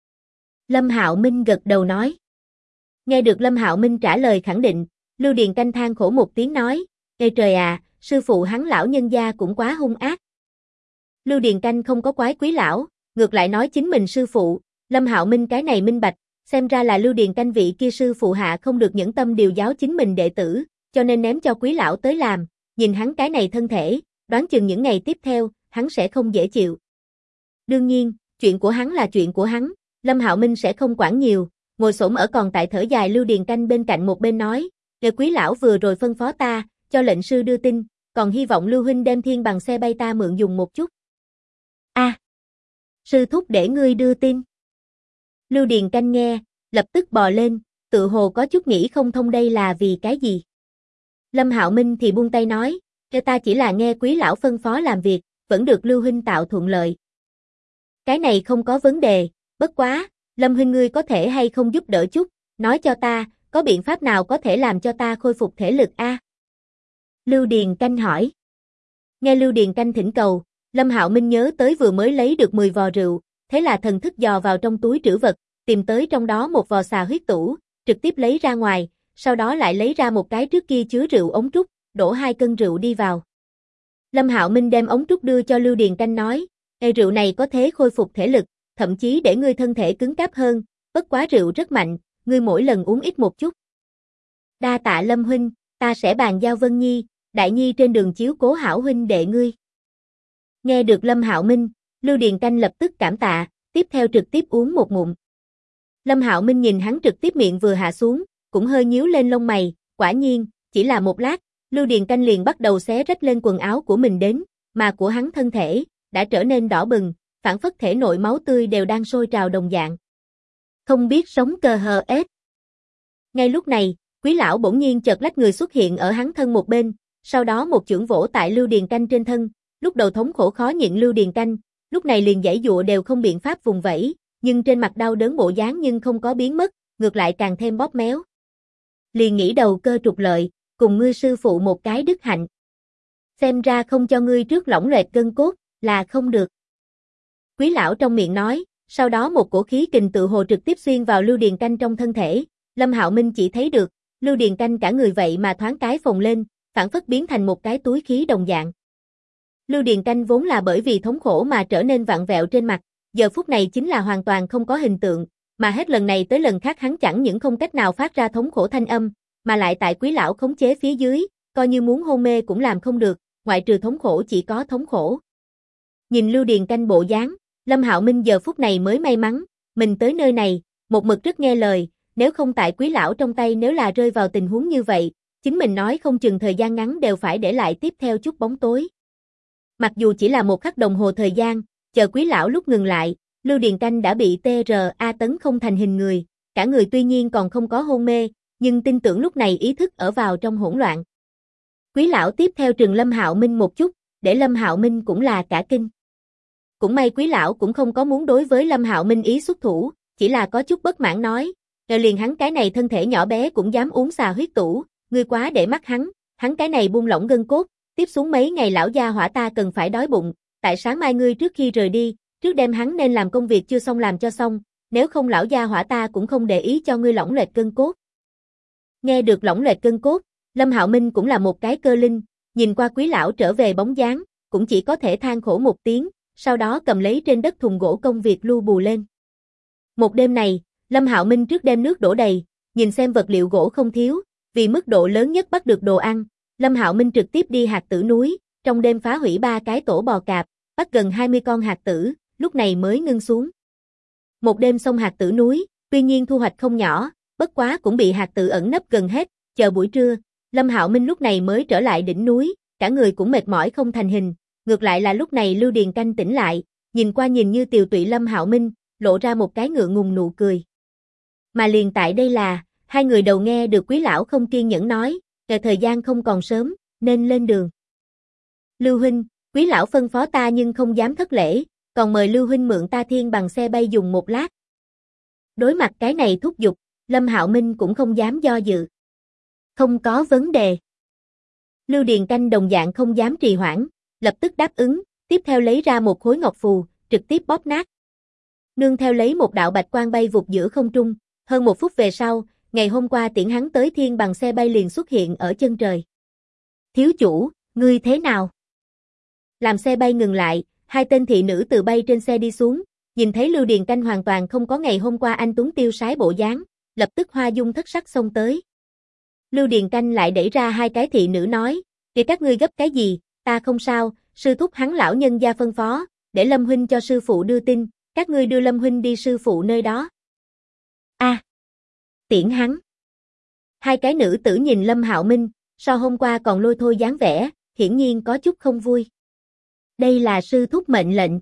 Lâm Hạo Minh gật đầu nói. Nghe được Lâm Hạo Minh trả lời khẳng định, Lưu Điền Canh than khổ một tiếng nói, ê trời à, sư phụ hắn lão nhân gia cũng quá hung ác. Lưu Điền Canh không có quái quý lão, ngược lại nói chính mình sư phụ, Lâm Hạo Minh cái này minh bạch, xem ra là Lưu Điền Canh vị kia sư phụ hạ không được nhẫn tâm điều giáo chính mình đệ tử, cho nên ném cho quý lão tới làm, nhìn hắn cái này thân thể, đoán chừng những ngày tiếp theo, hắn sẽ không dễ chịu. Đương nhiên, chuyện của hắn là chuyện của hắn, Lâm Hạo Minh sẽ không quản nhiều, ngồi xổm ở còn tại thở dài Lưu Điền Canh bên cạnh một bên nói, "Nghe quý lão vừa rồi phân phó ta, cho lệnh sư đưa tin, còn hy vọng Lưu huynh đem thiên bằng xe bay ta mượn dùng một chút." A, sư thúc để ngươi đưa tin. Lưu Điền Canh nghe, lập tức bò lên, tự hồ có chút nghĩ không thông đây là vì cái gì. Lâm Hạo Minh thì buông tay nói, "Cho ta chỉ là nghe quý lão phân phó làm việc, vẫn được Lưu huynh tạo thuận lợi." Cái này không có vấn đề, bất quá, Lâm huynh ngươi có thể hay không giúp đỡ chút, nói cho ta, có biện pháp nào có thể làm cho ta khôi phục thể lực a? Lưu Điền Canh hỏi. Nghe Lưu Điền Canh thỉnh cầu, Lâm Hạo Minh nhớ tới vừa mới lấy được 10 vò rượu, thế là thần thức dò vào trong túi trữ vật, tìm tới trong đó một vò xà huyết tủ, trực tiếp lấy ra ngoài, sau đó lại lấy ra một cái trước kia chứa rượu ống trúc, đổ 2 cân rượu đi vào. Lâm Hạo Minh đem ống trúc đưa cho Lưu Điền Canh nói, rượu này có thể khôi phục thể lực, thậm chí để ngươi thân thể cứng cáp hơn, bất quá rượu rất mạnh, ngươi mỗi lần uống ít một chút. Đa tạ Lâm huynh, ta sẽ bàn giao Vân Nhi, Đại Nhi trên đường chiếu cố hảo huynh đệ ngươi. Nghe được Lâm Hạo Minh, Lưu Điền Canh lập tức cảm tạ, tiếp theo trực tiếp uống một ngụm. Lâm Hạo Minh nhìn hắn trực tiếp miệng vừa hạ xuống, cũng hơi nhíu lên lông mày, quả nhiên, chỉ là một lát, Lưu Điền Canh liền bắt đầu xé rách lên quần áo của mình đến, mà của hắn thân thể đã trở nên đỏ bừng, phản phất thể nội máu tươi đều đang sôi trào đồng dạng. Không biết sống cờ hờ ết. Ngay lúc này, quý lão bỗng nhiên chợt lách người xuất hiện ở hắn thân một bên, sau đó một chưởng vỗ tại Lưu Điền Canh trên thân, lúc đầu thống khổ khó nhịn Lưu Điền Canh, lúc này liền giãy giụa đều không biện pháp vùng vẫy, nhưng trên mặt đau đớn bộ dáng nhưng không có biến mất, ngược lại càng thêm bóp méo. Liền nghĩ đầu cơ trục lợi, cùng ngươi sư phụ một cái đức hạnh. Xem ra không cho ngươi trước lỏng loẹt gân cốt, là không được. Quý lão trong miệng nói, sau đó một cổ khí kình tự hồ trực tiếp xuyên vào Lưu Điền Canh trong thân thể, Lâm Hạo Minh chỉ thấy được, Lưu Điền Canh cả người vậy mà thoáng cái phồng lên, phản phất biến thành một cái túi khí đồng dạng. Lưu Điền Canh vốn là bởi vì thống khổ mà trở nên vặn vẹo trên mặt, giờ phút này chính là hoàn toàn không có hình tượng, mà hết lần này tới lần khác hắn chẳng những không cách nào phát ra thống khổ thanh âm, mà lại tại quý lão khống chế phía dưới, coi như muốn hôn mê cũng làm không được, ngoại trừ thống khổ chỉ có thống khổ. Nhìn Lưu Điền Canh bộ dáng, Lâm Hạo Minh giờ phút này mới may mắn, mình tới nơi này, một mực rất nghe lời, nếu không tại quý lão trong tay nếu là rơi vào tình huống như vậy, chính mình nói không chừng thời gian ngắn đều phải để lại tiếp theo chút bóng tối. Mặc dù chỉ là một khắc đồng hồ thời gian, chờ quý lão lúc ngừng lại, Lưu Điền Canh đã bị TRA tấn không thành hình người, cả người tuy nhiên còn không có hôn mê, nhưng tin tưởng lúc này ý thức ở vào trong hỗn loạn. Quý lão tiếp theo trừng Lâm Hạo Minh một chút, để Lâm Hạo Minh cũng là cả kinh. Cũng may quý lão cũng không có muốn đối với Lâm Hạo Minh ý xuất thủ, chỉ là có chút bất mãn nói, rồi liền hắn cái này thân thể nhỏ bé cũng dám uống xà huyết tủ, ngươi quá để mắt hắn cái này buông lỏng gân cốt, tiếp xuống mấy ngày lão gia hỏa ta cần phải đói bụng, tại sáng mai ngươi trước khi rời đi, trước đêm hắn nên làm công việc chưa xong làm cho xong, nếu không lão gia hỏa ta cũng không để ý cho ngươi lỏng loẹt gân cốt. Nghe được lỏng loẹt gân cốt, Lâm Hạo Minh cũng là một cái cơ linh, nhìn qua quý lão trở về bóng dáng, cũng chỉ có thể than khổ một tiếng, sau đó cầm lấy trên đất thùng gỗ công việc lưu bù lên. Một đêm này, Lâm Hạo Minh trước đem nước đổ đầy, nhìn xem vật liệu gỗ không thiếu, vì mức độ lớn nhất bắt được đồ ăn, Lâm Hạo Minh trực tiếp đi hạt tử núi, trong đêm phá hủy 3 cái tổ bò cạp, bắt gần 20 con hạt tử, lúc này mới ngưng xuống. Một đêm xong hạt tử núi, tuy nhiên thu hoạch không nhỏ, bất quá cũng bị hạt tử ẩn nấp gần hết, chờ buổi trưa, Lâm Hạo Minh lúc này mới trở lại đỉnh núi, cả người cũng mệt mỏi không thành hình, ngược lại là lúc này Lưu Điền Canh tỉnh lại, nhìn qua nhìn như tiều tụy Lâm Hạo Minh, lộ ra một cái ngượng ngùng nụ cười. Mà liền tại đây là, hai người đầu nghe được Quý lão không kiên nhẫn nói, thời gian không còn sớm, nên lên đường. Lưu huynh, Quý lão phân phó ta nhưng không dám thất lễ, còn mời Lưu huynh mượn ta thiên bằng xe bay dùng một lát. Đối mặt cái này thúc giục, Lâm Hạo Minh cũng không dám do dự. Không có vấn đề. Lưu Điền Canh đồng dạng không dám trì hoãn, lập tức đáp ứng, tiếp theo lấy ra một khối ngọc phù, trực tiếp bóp nát. Nương theo lấy một đạo bạch quang bay vụt giữa không trung, hơn 1 phút về sau, ngày hôm qua tiễn hắn tới thiên bằng xe bay liền xuất hiện ở chân trời. Thiếu chủ, ngươi thế nào? Làm xe bay ngừng lại, hai tên thị nữ từ bay trên xe đi xuống, nhìn thấy Lưu Điền Canh hoàn toàn không có ngày hôm qua anh tuấn tiêu sái bộ dáng, lập tức hoa dung thất sắc xông tới. Lưu Điền Canh lại đẩy ra hai cái thị nữ nói, "Kìa các ngươi gấp cái gì, ta không sao, sư thúc hắn lão nhân gia phân phó, để Lâm huynh cho sư phụ đưa tin, các ngươi đưa Lâm huynh đi sư phụ nơi đó." A, tiễn hắn. Hai cái nữ tử nhìn Lâm Hạo Minh, so hôm qua còn lôi thôi dáng vẻ, hiển nhiên có chút không vui. Đây là sư thúc mệnh lệnh.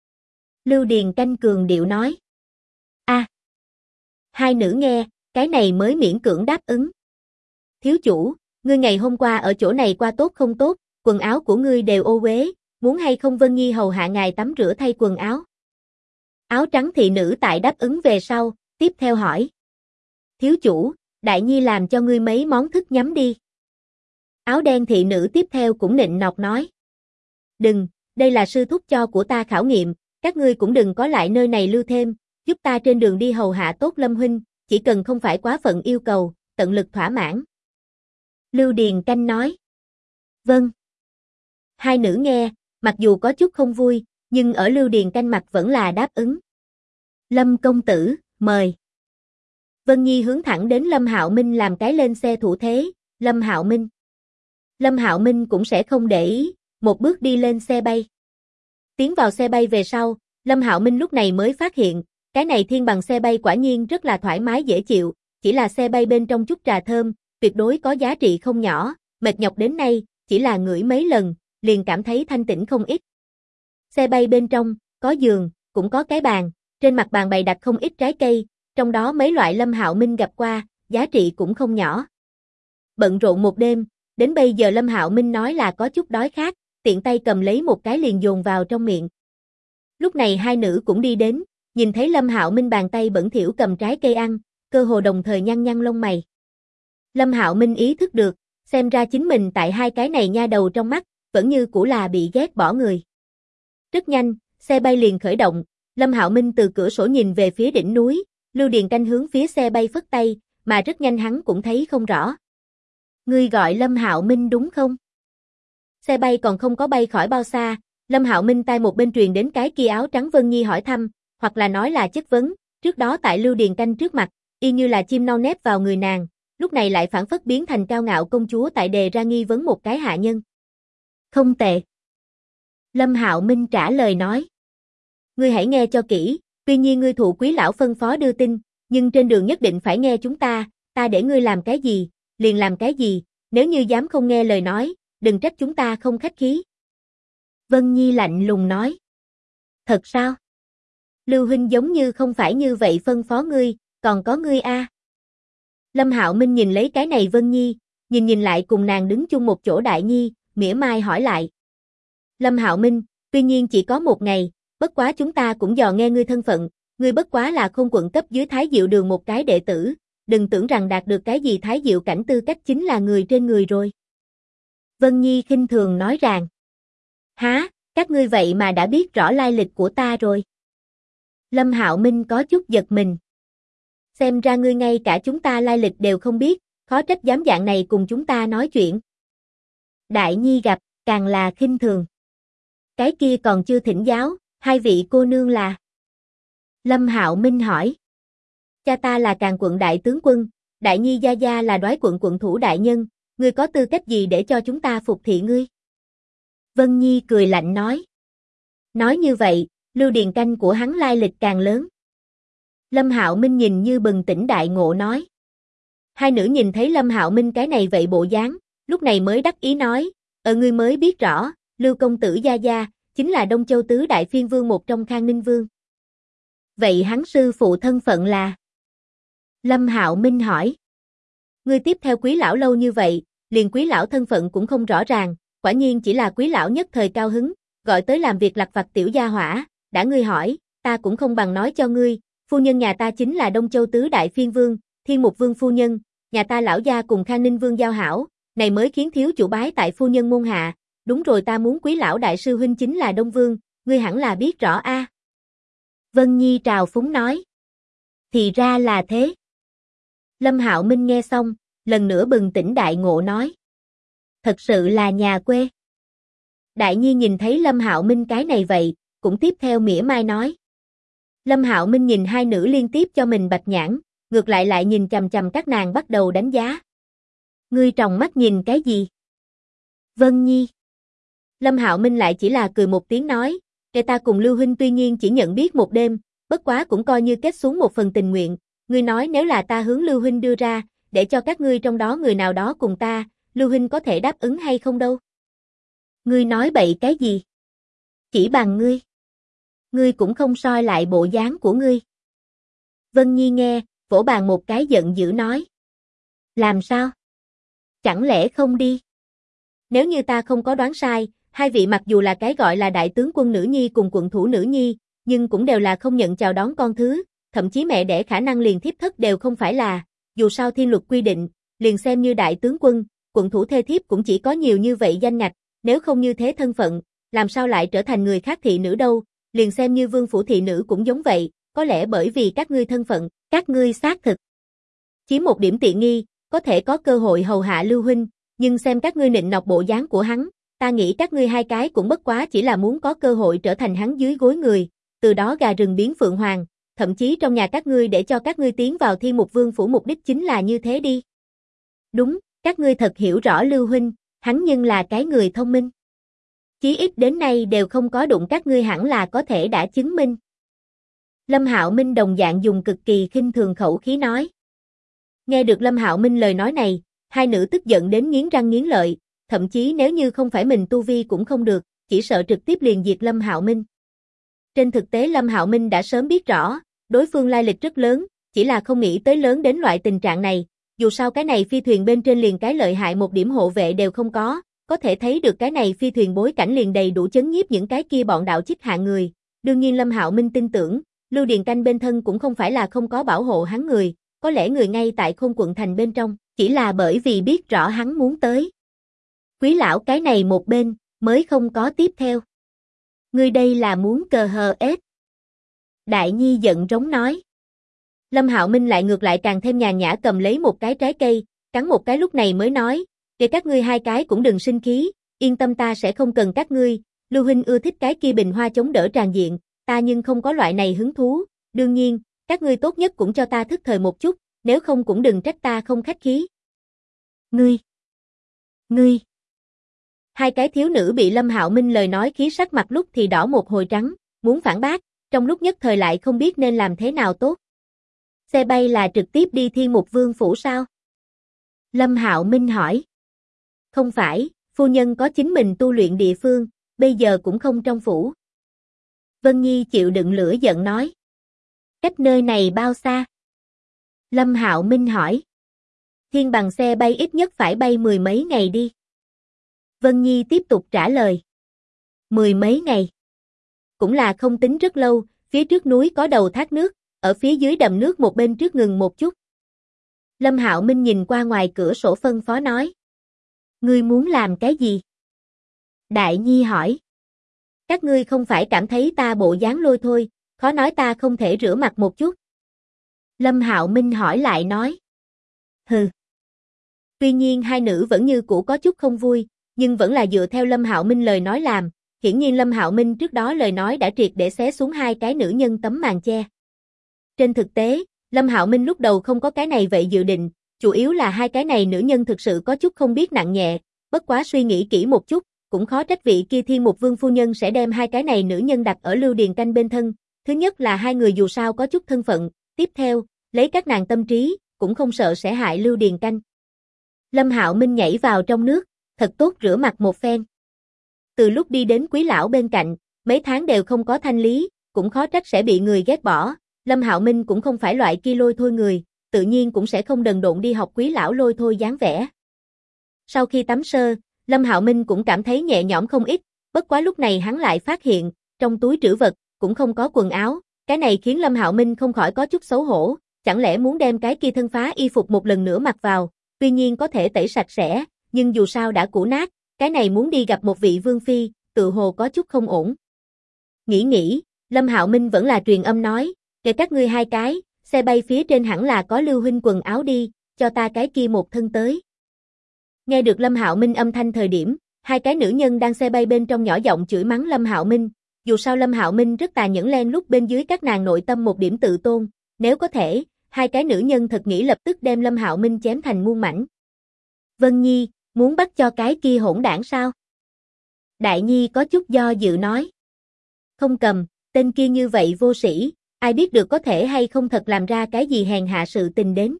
Lưu Điền Canh cường điệu nói. A. Hai nữ nghe, cái này mới miễn cưỡng đáp ứng. Thiếu chủ, ngươi ngày hôm qua ở chỗ này qua tốt không tốt, quần áo của ngươi đều ô uế, muốn hay không Vân Nhi hầu hạ ngài tắm rửa thay quần áo. Áo trắng thị nữ tại đáp ứng về sau, tiếp theo hỏi. Thiếu chủ, Đại Nhi làm cho ngươi mấy món thức nhắm đi. Áo đen thị nữ tiếp theo cũng nịnh nọt nói. Đừng, đây là sư thúc cho của ta khảo nghiệm, các ngươi cũng đừng có lại nơi này lưu thêm, giúp ta trên đường đi hầu hạ tốt Lâm huynh, chỉ cần không phải quá phận yêu cầu, tận lực thỏa mãn. Lưu Điền Canh nói. Vâng. Hai nữ nghe, mặc dù có chút không vui, nhưng ở Lưu Điền Canh mặt vẫn là đáp ứng. Lâm công tử, mời. Vân Nhi hướng thẳng đến Lâm Hạo Minh làm cái lên xe thủ thế, Lâm Hạo Minh. Lâm Hạo Minh cũng sẽ không để ý, một bước đi lên xe bay. Tiến vào xe bay về sau, Lâm Hạo Minh lúc này mới phát hiện, cái này thiên bằng xe bay quả nhiên rất là thoải mái dễ chịu, chỉ là xe bay bên trong chút trà thơm, tuyệt đối có giá trị không nhỏ, mệt nhọc đến nay, chỉ là ngửi mấy lần, liền cảm thấy thanh tĩnh không ít. Xe bay bên trong, có giường, cũng có cái bàn, trên mặt bàn bày đặt không ít trái cây, trong đó mấy loại Lâm Hạo Minh gặp qua, giá trị cũng không nhỏ. Bận rộn một đêm, đến bây giờ Lâm Hạo Minh nói là có chút đói khát, tiện tay cầm lấy một cái liền dồn vào trong miệng. Lúc này hai nữ cũng đi đến, nhìn thấy Lâm Hạo Minh bàn tay bẩn thỉu cầm trái cây ăn, cơ hồ đồng thời nhăn nhăn lông mày. Lâm Hạo Minh ý thức được, xem ra chính mình tại hai cái này nha đầu trong mắt, vẫn như cũ là bị ghét bỏ người. Rất nhanh, xe bay liền khởi động, Lâm Hạo Minh từ cửa sổ nhìn về phía đỉnh núi, Lưu Điền Canh hướng phía xe bay phất tay, mà rất nhanh hắn cũng thấy không rõ. Ngươi gọi Lâm Hạo Minh đúng không? Xe bay còn không có bay khỏi bao xa, Lâm Hạo Minh tai một bên truyền đến cái kia áo trắng Vân Nhi hỏi thăm, hoặc là nói là chất vấn, trước đó tại Lưu Điền Canh trước mặt, y như là chim non nép vào người nàng, lúc này lại phản phất biến thành cao ngạo công chúa tại đề ra nghi vấn một cái hạ nhân. Không tệ. Lâm Hạo Minh trả lời nói. Ngươi hãy nghe cho kỹ, tuy nhiên ngươi thụ Quý lão phân phó đưa tin, nhưng trên đường nhất định phải nghe chúng ta để ngươi làm cái gì, liền làm cái gì, nếu như dám không nghe lời nói, đừng trách chúng ta không khách khí. Vân Nhi lạnh lùng nói. Thật sao? Lưu huynh giống như không phải như vậy phân phó ngươi, còn có ngươi a. Lâm Hạo Minh nhìn lấy cái này Vân Nhi, nhìn lại cùng nàng đứng chung một chỗ Đại Nhi, mỉa mai hỏi lại. Lâm Hạo Minh, tuy nhiên chỉ có một ngày, bất quá chúng ta cũng dò nghe ngươi thân phận, ngươi bất quá là Khôn quận cấp dưới Thái Diệu đường một cái đệ tử, đừng tưởng rằng đạt được cái gì Thái Diệu cảnh tư cách chính là người trên người rồi. Vân Nhi khinh thường nói rằng. Há, các ngươi vậy mà đã biết rõ lai lịch của ta rồi. Lâm Hạo Minh có chút giật mình. Xem ra ngươi ngay cả chúng ta lai lịch đều không biết, khó trách dám dạng này cùng chúng ta nói chuyện. Đại Nhi gặp, càng là khinh thường. Cái kia còn chưa thỉnh giáo, hai vị cô nương là? Lâm Hạo Minh hỏi. Cha ta là Càn quận đại tướng quân, Đại Nhi gia gia là Đoái quận quận thủ đại nhân, ngươi có tư cách gì để cho chúng ta phục thị ngươi? Vân Nhi cười lạnh nói. Nói như vậy, Lưu Điền Canh của hắn lai lịch càng lớn. Lâm Hạo Minh nhìn như bừng tỉnh đại ngộ nói. Hai nữ nhìn thấy Lâm Hạo Minh cái này vậy bộ dáng, lúc này mới đắc ý nói, Ngươi mới biết rõ, Lưu công tử gia gia, chính là Đông Châu tứ đại phiên vương một trong Khang Ninh Vương. Vậy hắn sư phụ thân phận là? Lâm Hạo Minh hỏi. Ngươi tiếp theo Quý lão lâu như vậy, liền Quý lão thân phận cũng không rõ ràng, quả nhiên chỉ là Quý lão nhất thời cao hứng, gọi tới làm việc lặt vặt tiểu gia hỏa, đã ngươi hỏi, ta cũng không bằng nói cho ngươi, phu nhân nhà ta chính là Đông Châu tứ đại phiên vương, Thiên Mục Vương phu nhân, nhà ta lão gia cùng Khang Ninh Vương giao hảo, này mới khiến thiếu chủ bái tại phu nhân môn hạ, đúng rồi ta muốn Quý lão đại sư huynh chính là Đông Vương, ngươi hẳn là biết rõ a. Vân Nhi trào phúng nói. Thì ra là thế. Lâm Hạo Minh nghe xong, lần nữa bừng tỉnh đại ngộ nói. Thật sự là nhà quê. Đại Nhi nhìn thấy Lâm Hạo Minh cái này vậy, cũng tiếp theo mỉa mai nói. Lâm Hạo Minh nhìn hai nữ liên tiếp cho mình bạch nhãn, ngược lại nhìn chằm chằm các nàng bắt đầu đánh giá. Ngươi tròng mắt nhìn cái gì? Vân Nhi. Lâm Hạo Minh lại chỉ là cười một tiếng nói, kẻ ta cùng Lưu huynh tuy nhiên chỉ nhận biết một đêm, bất quá cũng coi như kết xuống một phần tình nguyện, ngươi nói nếu là ta hướng Lưu huynh đưa ra, để cho các ngươi trong đó người nào đó cùng ta, Lưu huynh có thể đáp ứng hay không đâu? Ngươi nói bậy cái gì? Chỉ bằng ngươi. Ngươi cũng không soi lại bộ dáng của ngươi. Vân Nhi nghe, vỗ bàn một cái giận dữ nói. Làm sao? Chẳng lẽ không đi? Nếu như ta không có đoán sai, hai vị mặc dù là cái gọi là đại tướng quân nữ nhi cùng quận thủ nữ nhi, nhưng cũng đều là không nhận chào đón con thứ, thậm chí mẹ đẻ khả năng liền thiếp thất đều không phải là, dù sao thiên luật quy định, liền xem như đại tướng quân, quận thủ thê thiếp cũng chỉ có nhiều như vậy danh ngạch, nếu không như thế thân phận, làm sao lại trở thành người khác thị nữ đâu, liền xem như vương phủ thị nữ cũng giống vậy, có lẽ bởi vì các ngươi thân phận, các ngươi xác thực chiếm một điểm tiện nghi, có thể có cơ hội hầu hạ Lưu huynh, nhưng xem các ngươi nịnh nọt bộ dáng của hắn, ta nghĩ các ngươi hai cái cũng bất quá chỉ là muốn có cơ hội trở thành hắn dưới gối người, từ đó gà rừng biến phượng hoàng, thậm chí trong nhà các ngươi để cho các ngươi tiến vào Thiên Mục Vương phủ mục đích chính là như thế đi. Đúng, các ngươi thật hiểu rõ Lưu huynh, hắn nhưng là cái người thông minh. Chí ít đến nay đều không có đụng các ngươi hẳn là có thể đã chứng minh. Lâm Hạo Minh đồng dạng dùng cực kỳ khinh thường khẩu khí nói. Nghe được Lâm Hạo Minh lời nói này, hai nữ tức giận đến nghiến răng nghiến lợi, thậm chí nếu như không phải mình tu vi cũng không được, chỉ sợ trực tiếp liền diệt Lâm Hạo Minh. Trên thực tế Lâm Hạo Minh đã sớm biết rõ, đối phương lai lịch rất lớn, chỉ là không nghĩ tới lớn đến loại tình trạng này, dù sao cái này phi thuyền bên trên liền cái lợi hại một điểm hộ vệ đều không có thể thấy được cái này phi thuyền bối cảnh liền đầy đủ chấn nhiếp những cái kia bọn đạo chích hạ người. Đương nhiên Lâm Hạo Minh tin tưởng, Lưu Điền Canh bên thân cũng không phải là không có bảo hộ hắn người, có lẽ người ngay tại Khôn quận thành bên trong, chỉ là bởi vì biết rõ hắn muốn tới. Quý lão cái này một bên, mới không có tiếp theo. Ngươi đây là muốn cờ hờ ết. Đại Nhi giận rống nói. Lâm Hạo Minh lại ngược lại càng thêm nhàn nhã cầm lấy một cái trái cây, cắn một cái lúc này mới nói, để các ngươi hai cái cũng đừng sinh khí, yên tâm ta sẽ không cần các ngươi, Lưu huynh ưa thích cái kia bình hoa chống đỡ tràn diện, ta nhưng không có loại này hứng thú, đương nhiên, các ngươi tốt nhất cũng cho ta thức thời một chút, nếu không cũng đừng trách ta không khách khí. Ngươi. Hai cái thiếu nữ bị Lâm Hạo Minh lời nói khí sắc mặt lúc thì đỏ một hồi trắng, muốn phản bác, trong lúc nhất thời lại không biết nên làm thế nào tốt. Xe bay là trực tiếp đi Thiên Mục Vương phủ sao? Lâm Hạo Minh hỏi. Không phải, phu nhân có chính mình tu luyện địa phương, bây giờ cũng không trong phủ. Vân Nhi chịu đựng lửa giận nói. Cách nơi này bao xa? Lâm Hạo Minh hỏi. Thiên bằng xe bay ít nhất phải bay 10 mấy ngày đi. Vân Nhi tiếp tục trả lời. 10 mấy ngày. Cũng là không tính rất lâu, phía trước núi có đầu thác nước, ở phía dưới đầm nước một bên trước ngừng một chút. Lâm Hạo Minh nhìn qua ngoài cửa sổ phân phó nói. Ngươi muốn làm cái gì? Đại Nhi hỏi. Các ngươi không phải cảm thấy ta bộ dáng lôi thôi, khó nói ta không thể rửa mặt một chút. Lâm Hạo Minh hỏi lại nói. Hừ. Tuy nhiên hai nữ vẫn như cũ có chút không vui, nhưng vẫn là dựa theo Lâm Hạo Minh lời nói làm, hiển nhiên Lâm Hạo Minh trước đó lời nói đã triệt để xé xuống hai cái nữ nhân tấm màn che. Trên thực tế, Lâm Hạo Minh lúc đầu không có cái này vậy dự định, chủ yếu là hai cái này nữ nhân thực sự có chút không biết nặng nhẹ, bất quá suy nghĩ kỹ một chút, cũng khó trách vị kia Thiên Mục Vương phu nhân sẽ đem hai cái này nữ nhân đặt ở Lưu Điền Canh bên thân, thứ nhất là hai người dù sao có chút thân phận, tiếp theo, lấy các nàng tâm trí, cũng không sợ sẽ hại Lưu Điền Canh. Lâm Hạo Minh nhảy vào trong nước, thật tốt rửa mặt một phen. Từ lúc đi đến Quý lão bên cạnh, mấy tháng đều không có thanh lý, cũng khó trách sẽ bị người ghét bỏ. Lâm Hạo Minh cũng không phải loại kia lôi thôi người, tự nhiên cũng sẽ không đần độn đi học Quý lão lôi thôi dáng vẻ. Sau khi tắm sơ, Lâm Hạo Minh cũng cảm thấy nhẹ nhõm không ít, bất quá lúc này hắn lại phát hiện, trong túi trữ vật cũng không có quần áo, cái này khiến Lâm Hạo Minh không khỏi có chút xấu hổ, chẳng lẽ muốn đem cái kia thân phá y phục một lần nữa mặc vào, tuy nhiên có thể tẩy sạch sẽ, nhưng dù sao đã cũ nát, cái này muốn đi gặp một vị vương phi, tự hồ có chút không ổn. Nghĩ, Lâm Hạo Minh vẫn là truyền âm nói, để các ngươi hai cái, xe bay phía trên hẳn là có Lưu huynh quần áo đi, cho ta cái kia một thân tới. Nghe được Lâm Hạo Minh âm thanh thời điểm, hai cái nữ nhân đang xe bay bên trong nhỏ giọng chửi mắng Lâm Hạo Minh, dù sao Lâm Hạo Minh rất tà nhẫn len lút bên dưới các nàng nội tâm một điểm tự tôn, nếu có thể, hai cái nữ nhân thật nghĩ lập tức đem Lâm Hạo Minh chém thành muôn mảnh. Vân Nhi, muốn bắt cho cái kia hỗn đảng sao? Đại Nhi có chút do dự nói. Không cầm, tên kia như vậy vô sĩ, ai biết được có thể hay không thật làm ra cái gì hèn hạ sự tình đến.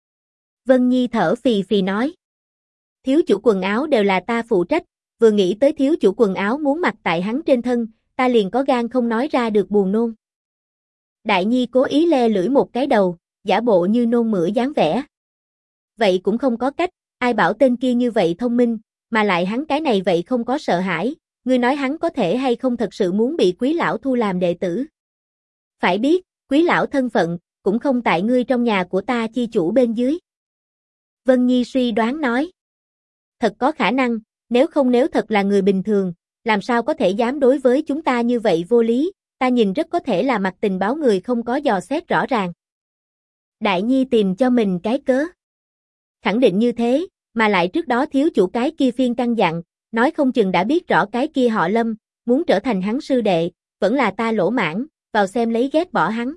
Vân Nhi thở phì phì nói. Thiếu chủ quần áo đều là ta phụ trách, vừa nghĩ tới thiếu chủ quần áo muốn mặc tại hắn trên thân, ta liền có gan không nói ra được buồn nôn. Đại Nhi cố ý le lưỡi một cái đầu, giả bộ như nôn mửa dáng vẻ. Vậy cũng không có cách, ai bảo tên kia như vậy thông minh, mà lại hắn cái này vậy không có sợ hãi, ngươi nói hắn có thể hay không thật sự muốn bị Quý lão thu làm đệ tử. Phải biết, Quý lão thân phận, cũng không tại ngươi trong nhà của ta chi chủ bên dưới. Vân Nhi suy đoán nói. Thật có khả năng, nếu thật là người bình thường, làm sao có thể dám đối với chúng ta như vậy vô lý, ta nhìn rất có thể là mặt tình báo người không có dò xét rõ ràng. Đại Nhi tìm cho mình cái cớ. Khẳng định như thế, mà lại trước đó thiếu chủ cái kia phiên căn dặn, nói không chừng đã biết rõ cái kia họ Lâm, muốn trở thành hắn sư đệ, vẫn là ta lỗ mãng, vào xem lấy ghét bỏ hắn.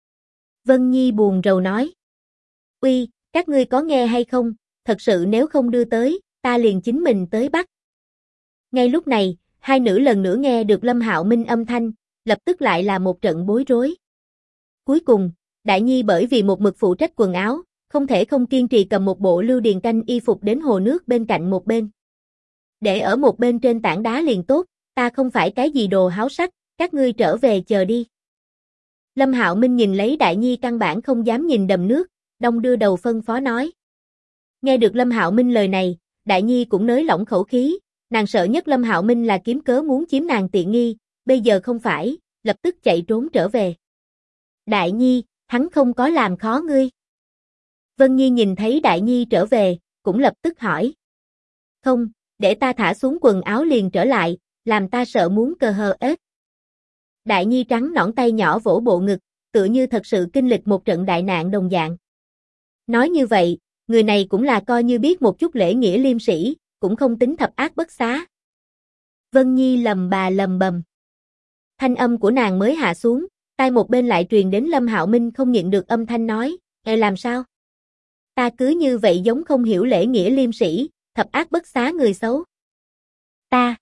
Vân Nhi buồn rầu nói. Uy, các ngươi có nghe hay không, thật sự nếu không đưa tới, ta liền chính mình tới bắt. Ngay lúc này, hai nữ lần nữa nghe được Lâm Hạo Minh âm thanh, lập tức lại là một trận bối rối. Cuối cùng, Đại Nhi bởi vì một mực phụ trách quần áo, không thể không kiên trì cầm một bộ Lưu Điền Canh y phục đến hồ nước bên cạnh một bên. Để ở một bên trên tảng đá liền tốt, ta không phải cái gì đồ háo sắc, các ngươi trở về chờ đi. Lâm Hạo Minh nhìn lấy Đại Nhi căn bản không dám nhìn đầm nước, đong đưa đầu phân phó nói. Nghe được Lâm Hạo Minh lời này, Đại Nhi cũng nới lỏng khẩu khí, nàng sợ nhất Lâm Hạo Minh là kiếm cớ muốn chiếm nàng tiện nghi, bây giờ không phải, lập tức chạy trốn trở về. Đại Nhi, hắn không có làm khó ngươi. Vân Nhi nhìn thấy Đại Nhi trở về, cũng lập tức hỏi. Không, để ta thả xuống quần áo liền trở lại, làm ta sợ muốn cờ hờ ếch. Đại Nhi trắng nõn tay nhỏ vỗ bộ ngực, tựa như thật sự kinh lịch một trận đại nạn đồng dạng. Nói như vậy, người này cũng là coi như biết một chút lễ nghĩa liêm sĩ, cũng không tính thập ác bất xá. Vân Nhi lầm bà lầm bầm. Thanh âm của nàng mới hạ xuống, tai một bên lại truyền đến Lâm Hạo Minh không nhịn được âm thanh nói, làm sao? Ta cứ như vậy giống không hiểu lễ nghĩa liêm sĩ, thập ác bất xá người xấu. Ta.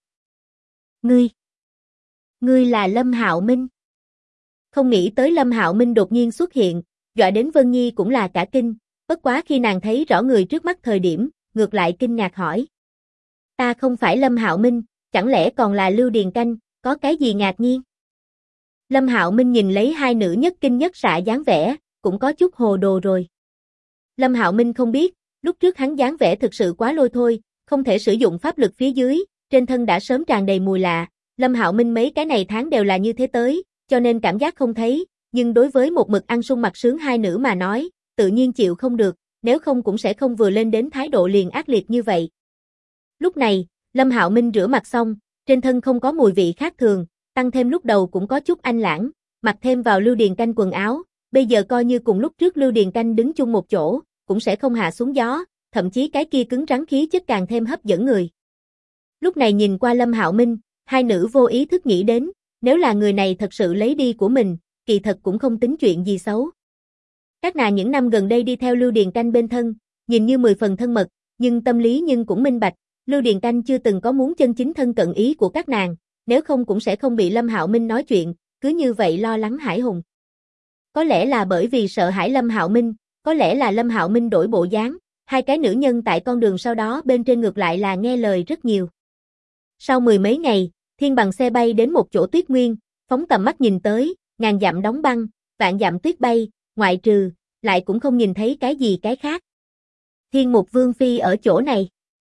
Ngươi là Lâm Hạo Minh. Không nghĩ tới Lâm Hạo Minh đột nhiên xuất hiện, dọa đến Vân Nhi cũng là cả kinh, bất quá khi nàng thấy rõ người trước mắt thời điểm, ngược lại kinh ngạc hỏi. Ta không phải Lâm Hạo Minh, chẳng lẽ còn là Lưu Điền Canh, có cái gì ngạc nhiên? Lâm Hạo Minh nhìn lấy hai nữ nhất kinh nhất xạ dáng vẻ, cũng có chút hồ đồ rồi. Lâm Hạo Minh không biết, lúc trước hắn dáng vẻ thực sự quá lôi thôi, không thể sử dụng pháp lực phía dưới, trên thân đã sớm tràn đầy mùi lạ. Lâm Hạo Minh mấy cái này tháng đều là như thế tới, cho nên cảm giác không thấy, nhưng đối với một mực ăn sung mặc sướng hai nữ mà nói, tự nhiên chịu không được, nếu không cũng sẽ không vừa lên đến thái độ liền ác liệt như vậy. Lúc này, Lâm Hạo Minh rửa mặt xong, trên thân không có mùi vị khác thường, tăng thêm lúc đầu cũng có chút anh lãng, mặc thêm vào Lưu Điền Canh quần áo, bây giờ coi như cùng lúc trước Lưu Điền Canh đứng chung một chỗ, cũng sẽ không hạ xuống gió, thậm chí cái kia cứng rắn khí chất càng thêm hấp dẫn người. Lúc này nhìn qua Lâm Hạo Minh, hai nữ vô ý thức nghĩ đến, nếu là người này thật sự lấy đi của mình, kỳ thật cũng không tính chuyện gì xấu. Các nàng những năm gần đây đi theo Lưu Điền Canh bên thân, nhìn như 10 phần thân mật, nhưng tâm lý nhưng cũng minh bạch, Lưu Điền Canh chưa từng có muốn chân chính thân cận ý của các nàng, nếu không cũng sẽ không bị Lâm Hạo Minh nói chuyện, cứ như vậy lo lắng hãi hùng. Có lẽ là bởi vì sợ hãi Lâm Hạo Minh, có lẽ là Lâm Hạo Minh đổi bộ dáng, Hai cái nữ nhân tại con đường sau đó bên trên ngược lại là nghe lời rất nhiều. Sau mười mấy ngày, Thiên bằng xe bay đến một chỗ tuyết nguyên, phóng tầm mắt nhìn tới, ngàn dặm đóng băng, vạn dặm tuyết bay, ngoại trừ, lại cũng không nhìn thấy cái gì cái khác. Thiên Mục Vương Phi ở chỗ này.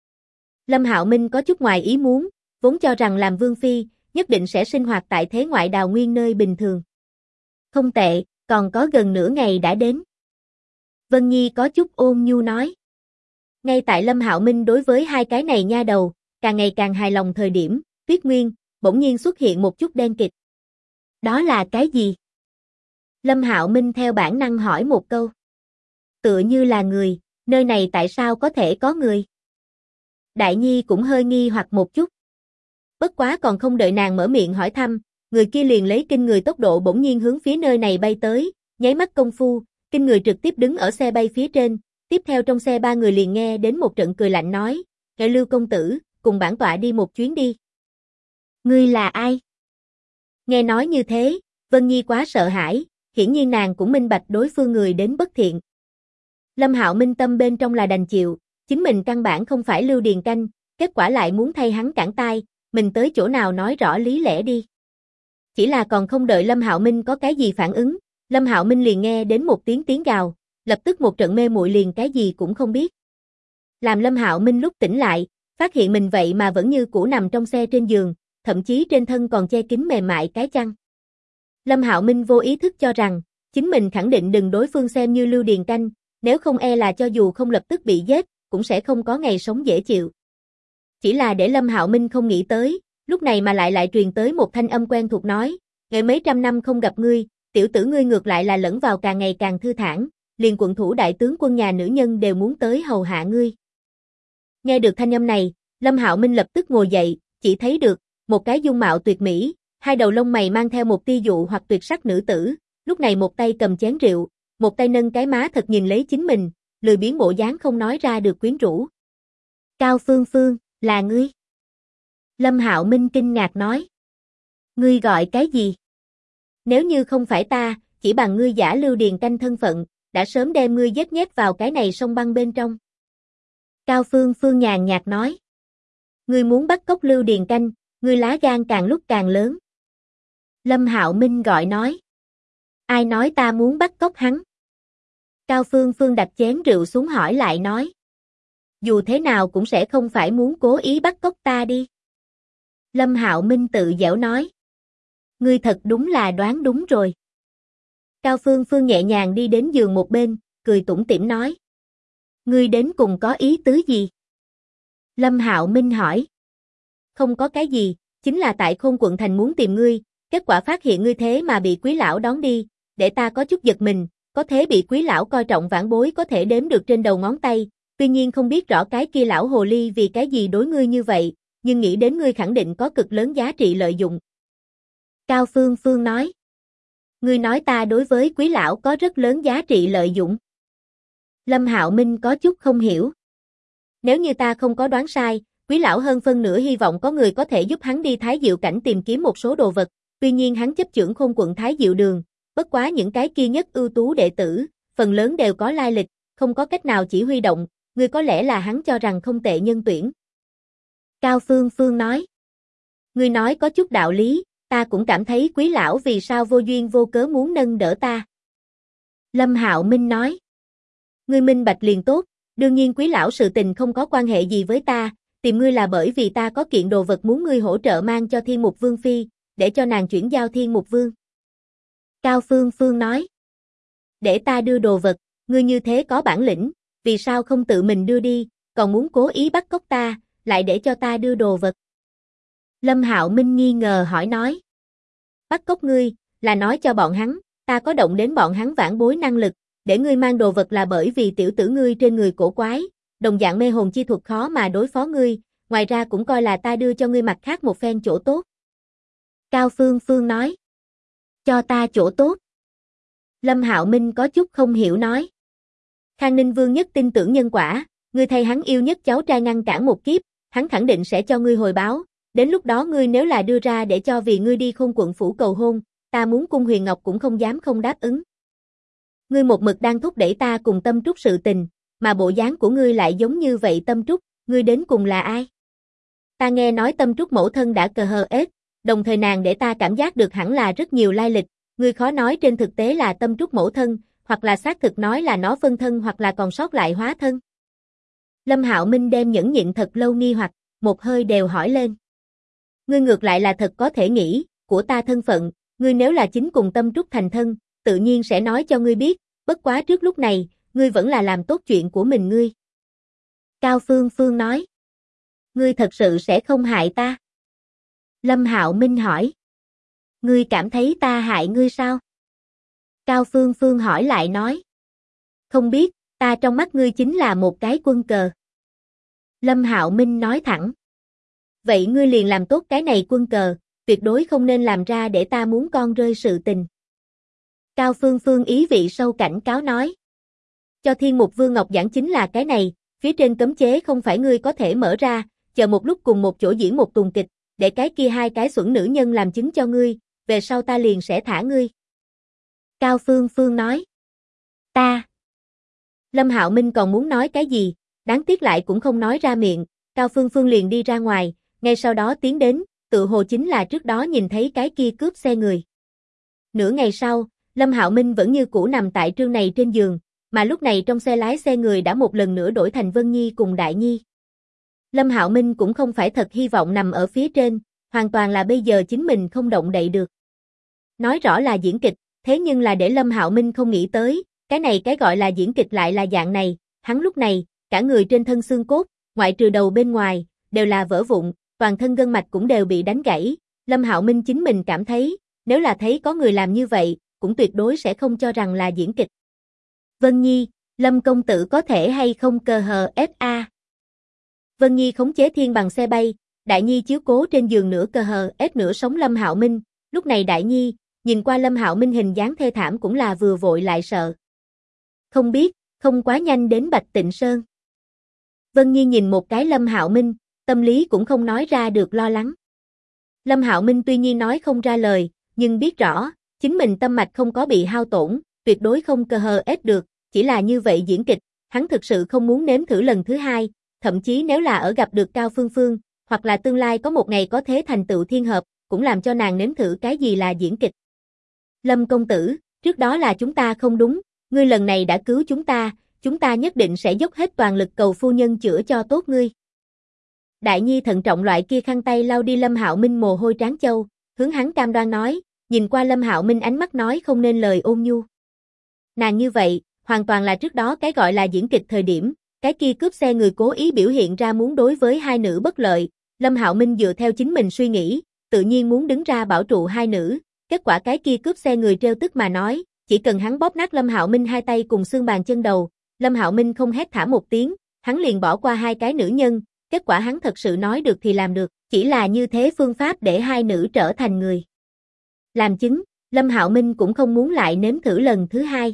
Lâm Hạo Minh có chút ngoài ý muốn, vốn cho rằng làm Vương Phi, nhất định sẽ sinh hoạt tại thế ngoại đào nguyên nơi bình thường. Không tệ, còn có gần nửa ngày đã đến. Vân Nhi có chút ôn nhu nói. Ngay tại Lâm Hạo Minh đối với hai cái này nha đầu, càng ngày càng hài lòng thời điểm, tuyết nguyên, bỗng nhiên xuất hiện một chút đen kịt. Đó là cái gì? Lâm Hạo Minh theo bản năng hỏi một câu. Tựa như là người, nơi này tại sao có thể có người? Đại Nhi cũng hơi nghi hoặc một chút. Bất quá còn không đợi nàng mở miệng hỏi thăm, người kia liền lấy kinh người tốc độ bỗng nhiên hướng phía nơi này bay tới, nháy mắt công phu, kinh người trực tiếp đứng ở xe bay phía trên, tiếp theo trong xe ba người liền nghe đến một trận cười lạnh nói, "Ngài Lưu công tử, cùng bản tọa đi một chuyến đi." Ngươi là ai? Nghe nói như thế, Vân Nhi quá sợ hãi, hiển nhiên nàng cũng minh bạch đối phương người đến bất thiện. Lâm Hạo Minh tâm bên trong là đành chịu, chính mình căn bản không phải Lưu Điền Canh, kết quả lại muốn thay hắn cản tai, mình tới chỗ nào nói rõ lý lẽ đi. Chỉ là còn không đợi Lâm Hạo Minh có cái gì phản ứng, Lâm Hạo Minh liền nghe đến một tiếng gào, lập tức một trận mê muội liền cái gì cũng không biết. Làm Lâm Hạo Minh lúc tỉnh lại, phát hiện mình vậy mà vẫn như cũ nằm trong xe trên giường, thậm chí trên thân còn che kín mềm mại cái chăn. Lâm Hạo Minh vô ý thức cho rằng, chính mình khẳng định đừng đối phương xem như Lưu Điền Canh, nếu không e là cho dù không lập tức bị giết, cũng sẽ không có ngày sống dễ chịu. Chỉ là để Lâm Hạo Minh không nghĩ tới, lúc này mà lại truyền tới một thanh âm quen thuộc nói, "Ngợi mấy trăm năm không gặp ngươi, tiểu tử ngươi ngược lại là lẫn vào càng ngày càng thư thản, liền quận thủ đại tướng quân nhà nữ nhân đều muốn tới hầu hạ ngươi." Nghe được thanh âm này, Lâm Hạo Minh lập tức ngồi dậy, chỉ thấy được một cái dung mạo tuyệt mỹ, hai đầu lông mày mang theo một tia dụ hoặc tuyệt sắc nữ tử, lúc này một tay cầm chén rượu, một tay nâng cái má thật nhìn lấy chính mình, lười biếng bộ dáng không nói ra được quyến rũ. "Cao Phương Phương, là ngươi?" Lâm Hạo Minh kinh ngạc nói. "Ngươi gọi cái gì? Nếu như không phải ta, chỉ bằng ngươi giả Lưu Điền Canh thân phận, đã sớm đem ngươi giết nhét vào cái này sông băng bên trong." Cao Phương Phương nhàn nhạt nói. "Ngươi muốn bắt cóc Lưu Điền Canh, ngươi lá gan càng lúc càng lớn." Lâm Hạo Minh gọi nói. "Ai nói ta muốn bắt cóc hắn?" Cao Phương Phương đặt chén rượu xuống hỏi lại nói. "Dù thế nào cũng sẽ không phải muốn cố ý bắt cóc ta đi." Lâm Hạo Minh tự giễu nói. "Ngươi thật đúng là đoán đúng rồi." Cao Phương Phương nhẹ nhàng đi đến giường một bên, cười tủm tỉm nói. "Ngươi đến cùng có ý tứ gì?" Lâm Hạo Minh hỏi. "Không có cái gì, chính là tại Khôn quận thành muốn tìm ngươi, kết quả phát hiện ngươi thế mà bị quý lão đón đi, để ta có chút giật mình, có thế bị quý lão coi trọng vãn bối có thể đếm được trên đầu ngón tay, tuy nhiên không biết rõ cái kia lão hồ ly vì cái gì đối ngươi như vậy, nhưng nghĩ đến ngươi khẳng định có cực lớn giá trị lợi dụng." Cao Phương Phương nói. "Ngươi nói ta đối với quý lão có rất lớn giá trị lợi dụng?" Lâm Hạo Minh có chút không hiểu. "Nếu như ta không có đoán sai, quý lão hơn phân nửa hy vọng có người có thể giúp hắn đi Thái Diệu cảnh tìm kiếm một số đồ vật, tuy nhiên hắn chấp chưởng Khôn quận Thái Diệu đường, bất quá những cái kia nhất ưu tú đệ tử, phần lớn đều có lai lịch, không có cách nào chỉ huy động, ngươi có lẽ là hắn cho rằng không tệ nhân tuyển." Cao Phương Phương nói. "Ngươi nói có chút đạo lý, ta cũng cảm thấy quý lão vì sao vô duyên vô cớ muốn nâng đỡ ta." Lâm Hạo Minh nói. "Ngươi minh bạch liền tốt, đương nhiên quý lão sự tình không có quan hệ gì với ta, tìm ngươi là bởi vì ta có kiện đồ vật muốn ngươi hỗ trợ mang cho Thiên Mục Vương Phi, để cho nàng chuyển giao Thiên Mục Vương." Cao Phương Phương nói. "Để ta đưa đồ vật, ngươi như thế có bản lĩnh, vì sao không tự mình đưa đi, còn muốn cố ý bắt cóc ta, lại để cho ta đưa đồ vật?" Lâm Hạo Minh nghi ngờ hỏi nói. "Bắt cóc ngươi, là nói cho bọn hắn, ta có động đến bọn hắn vãn bối năng lực, để ngươi mang đồ vật là bởi vì tiểu tử ngươi trên người cổ quái, đồng dạng mê hồn chi thuật khó mà đối phó ngươi, ngoài ra cũng coi là ta đưa cho ngươi mặt khác một phen chỗ tốt." Cao Phương Phương nói. "Cho ta chỗ tốt?" Lâm Hạo Minh có chút không hiểu nói. "Khang Ninh Vương nhất tin tưởng nhân quả, ngươi thay hắn yêu nhất cháu trai ngăn cản một kiếp, hắn khẳng định sẽ cho ngươi hồi báo, đến lúc đó ngươi nếu là đưa ra để cho vì ngươi đi Khôn quận phủ cầu hôn, ta muốn Cung Huyền Ngọc cũng không dám không đáp ứng. Ngươi một mực đang thúc đẩy ta cùng Tâm Trúc sự tình, mà bộ dáng của ngươi lại giống như vậy Tâm Trúc, ngươi đến cùng là ai? Ta nghe nói Tâm Trúc mẫu thân đã cờ hờ ết, đồng thời nàng để ta cảm giác được hẳn là rất nhiều lai lịch, ngươi khó nói trên thực tế là Tâm Trúc mẫu thân, hoặc là xác thực nói là nó phân thân hoặc là còn sót lại hóa thân. Lâm Hạo Minh đem nhẫn nhịn thật lâu nghi hoặc, một hơi đều hỏi lên. Ngươi ngược lại là thật có thể nghĩ, của ta thân phận, ngươi nếu là chính cùng Tâm Trúc thành thân, tự nhiên sẽ nói cho ngươi biết, bất quá trước lúc này, ngươi vẫn là làm tốt chuyện của mình ngươi. Cao Phương Phương nói. Ngươi thật sự sẽ không hại ta? Lâm Hạo Minh hỏi. Ngươi cảm thấy ta hại ngươi sao? Cao Phương Phương hỏi lại nói. Không biết, ta trong mắt ngươi chính là một cái quân cờ. Lâm Hạo Minh nói thẳng. Vậy ngươi liền làm tốt cái này quân cờ, tuyệt đối không nên làm ra để ta muốn con rơi sự tình. Cao Phương Phương ý vị sâu cảnh cáo nói. Cho Thiên Mục Vương Ngọc giảng chính là cái này, phía trên cấm chế không phải ngươi có thể mở ra, chờ một lúc cùng một chỗ diễn một tuồng kịch, để cái kia hai cái xuẩn nữ nhân làm chứng cho ngươi, về sau ta liền sẽ thả ngươi. Cao Phương Phương nói. Ta. Lâm Hạo Minh còn muốn nói cái gì, đáng tiếc lại cũng không nói ra miệng, Cao Phương Phương liền đi ra ngoài, ngay sau đó tiến đến, tự hồ chính là trước đó nhìn thấy cái kia cướp xe người. Nửa ngày sau, Lâm Hạo Minh vẫn như cũ nằm tại trương này trên giường, mà lúc này trong xe lái xe người đã một lần nữa đổi thành Vân Nhi cùng Đại Nhi. Lâm Hạo Minh cũng không phải thật hy vọng nằm ở phía trên, hoàn toàn là bây giờ chính mình không động đậy được. Nói rõ là diễn kịch, thế nhưng là để Lâm Hạo Minh không nghĩ tới, cái này cái gọi là diễn kịch lại là dạng này, hắn lúc này, cả người trên thân xương cốt, ngoại trừ đầu bên ngoài, đều là vỡ vụn, toàn thân gân mạch cũng đều bị đánh gãy. Lâm Hạo Minh chính mình cảm thấy, nếu là thấy có người làm như vậy, cũng tuyệt đối sẽ không cho rằng là diễn kịch. Vân Nhi, Lâm công tử có thể hay không cờ hờ SA? Vân Nhi khống chế thiên bằng xe bay, Đại Nhi chiếu cố trên giường nửa cờ hờ S nửa sống Lâm Hạo Minh, lúc này Đại Nhi, nhìn qua Lâm Hạo Minh hình dáng thê thảm cũng là vừa vội lại sợ. Không biết, không quá nhanh đến Bạch Tịnh Sơn. Vân Nhi nhìn một cái Lâm Hạo Minh, tâm lý cũng không nói ra được lo lắng. Lâm Hạo Minh tuy nhiên nói không ra lời, nhưng biết rõ, chính mình tâm mạch không có bị hao tổn, tuyệt đối không cờ hờ ết được, chỉ là như vậy diễn kịch, hắn thực sự không muốn nếm thử lần thứ hai, thậm chí nếu là ở gặp được Cao Phương Phương, hoặc là tương lai có một ngày có thế thành tựu thiên hợp, cũng làm cho nàng nếm thử cái gì là diễn kịch. Lâm công tử, trước đó là chúng ta không đúng, ngươi lần này đã cứu chúng ta nhất định sẽ dốc hết toàn lực cầu phu nhân chữa cho tốt ngươi. Đại Nhi thận trọng loại kia khăn tay lau đi Lâm Hạo Minh mồ hôi trán châu, hướng hắn cam đoan nói, nhìn qua Lâm Hạo Minh ánh mắt nói không nên lời ôn nhu. Nàng như vậy, hoàn toàn là trước đó cái gọi là diễn kịch thời điểm, cái kia cướp xe người cố ý biểu hiện ra muốn đối với hai nữ bất lợi, Lâm Hạo Minh dựa theo chính mình suy nghĩ, tự nhiên muốn đứng ra bảo trụ hai nữ, kết quả cái kia cướp xe người trêu tức mà nói, chỉ cần hắn bóp nát Lâm Hạo Minh hai tay cùng xương bàn chân đầu, Lâm Hạo Minh không hét thả một tiếng, hắn liền bỏ qua hai cái nữ nhân, kết quả hắn thật sự nói được thì làm được, chỉ là như thế phương pháp để hai nữ trở thành người. Làm chứng, Lâm Hạo Minh cũng không muốn lại nếm thử lần thứ hai.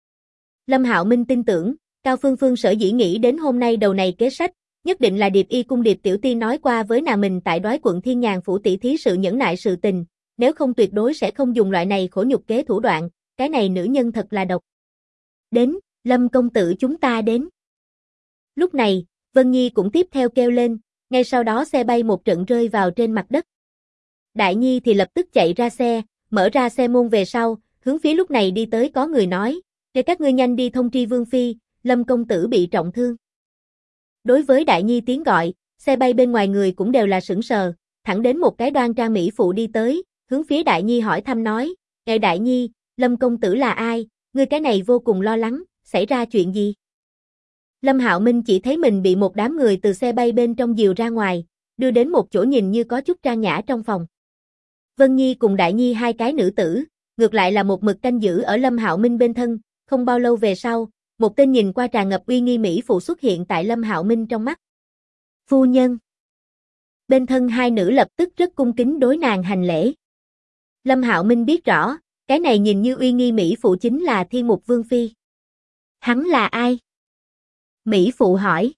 Lâm Hạo Minh tin tưởng, Cao Phương Phương sở dĩ nghĩ đến hôm nay đầu này kế sách, nhất định là Điệp Y cung Điệp tiểu ti nói qua với nàng mình tại Đoái quận Thiên Nhàn phủ tỷ thí sự nhẫn nại sự tình, nếu không tuyệt đối sẽ không dùng loại này khổ nhục kế thủ đoạn, cái này nữ nhân thật là độc. Đến, Lâm công tử chúng ta đến. Lúc này, Vân Nhi cũng tiếp theo kêu lên, ngay sau đó xe bay một trận rơi vào trên mặt đất. Đại Nhi thì lập tức chạy ra xe, mở ra xe môn về sau, hướng phía lúc này đi tới có người nói, để các ngươi nhanh đi thông tri Vương Phi, Lâm công tử bị trọng thương. Đối với Đại Nhi tiếng gọi, xe bay bên ngoài người cũng đều là sững sờ, thẳng đến một cái đoan trang mỹ phụ đi tới, hướng phía Đại Nhi hỏi thăm nói, "Ngài Đại Nhi, Lâm công tử là ai? Ngươi cái này vô cùng lo lắng, xảy ra chuyện gì?" Lâm Hạo Minh chỉ thấy mình bị một đám người từ xe bay bên trong dìu ra ngoài, đưa đến một chỗ nhìn như có chút trang nhã trong phòng. Vân Nhi cùng Đại Nhi hai cái nữ tử, ngược lại là một mực canh giữ ở Lâm Hạo Minh bên thân, không bao lâu về sau, một tên nhìn qua tràn ngập uy nghi mỹ phụ xuất hiện tại Lâm Hạo Minh trong mắt. "Phu nhân." Bên thân hai nữ lập tức rất cung kính đối nàng hành lễ. Lâm Hạo Minh biết rõ, cái này nhìn như uy nghi mỹ phụ chính là Thiên Mục Vương Phi. "Hắn là ai?" Mỹ phụ hỏi.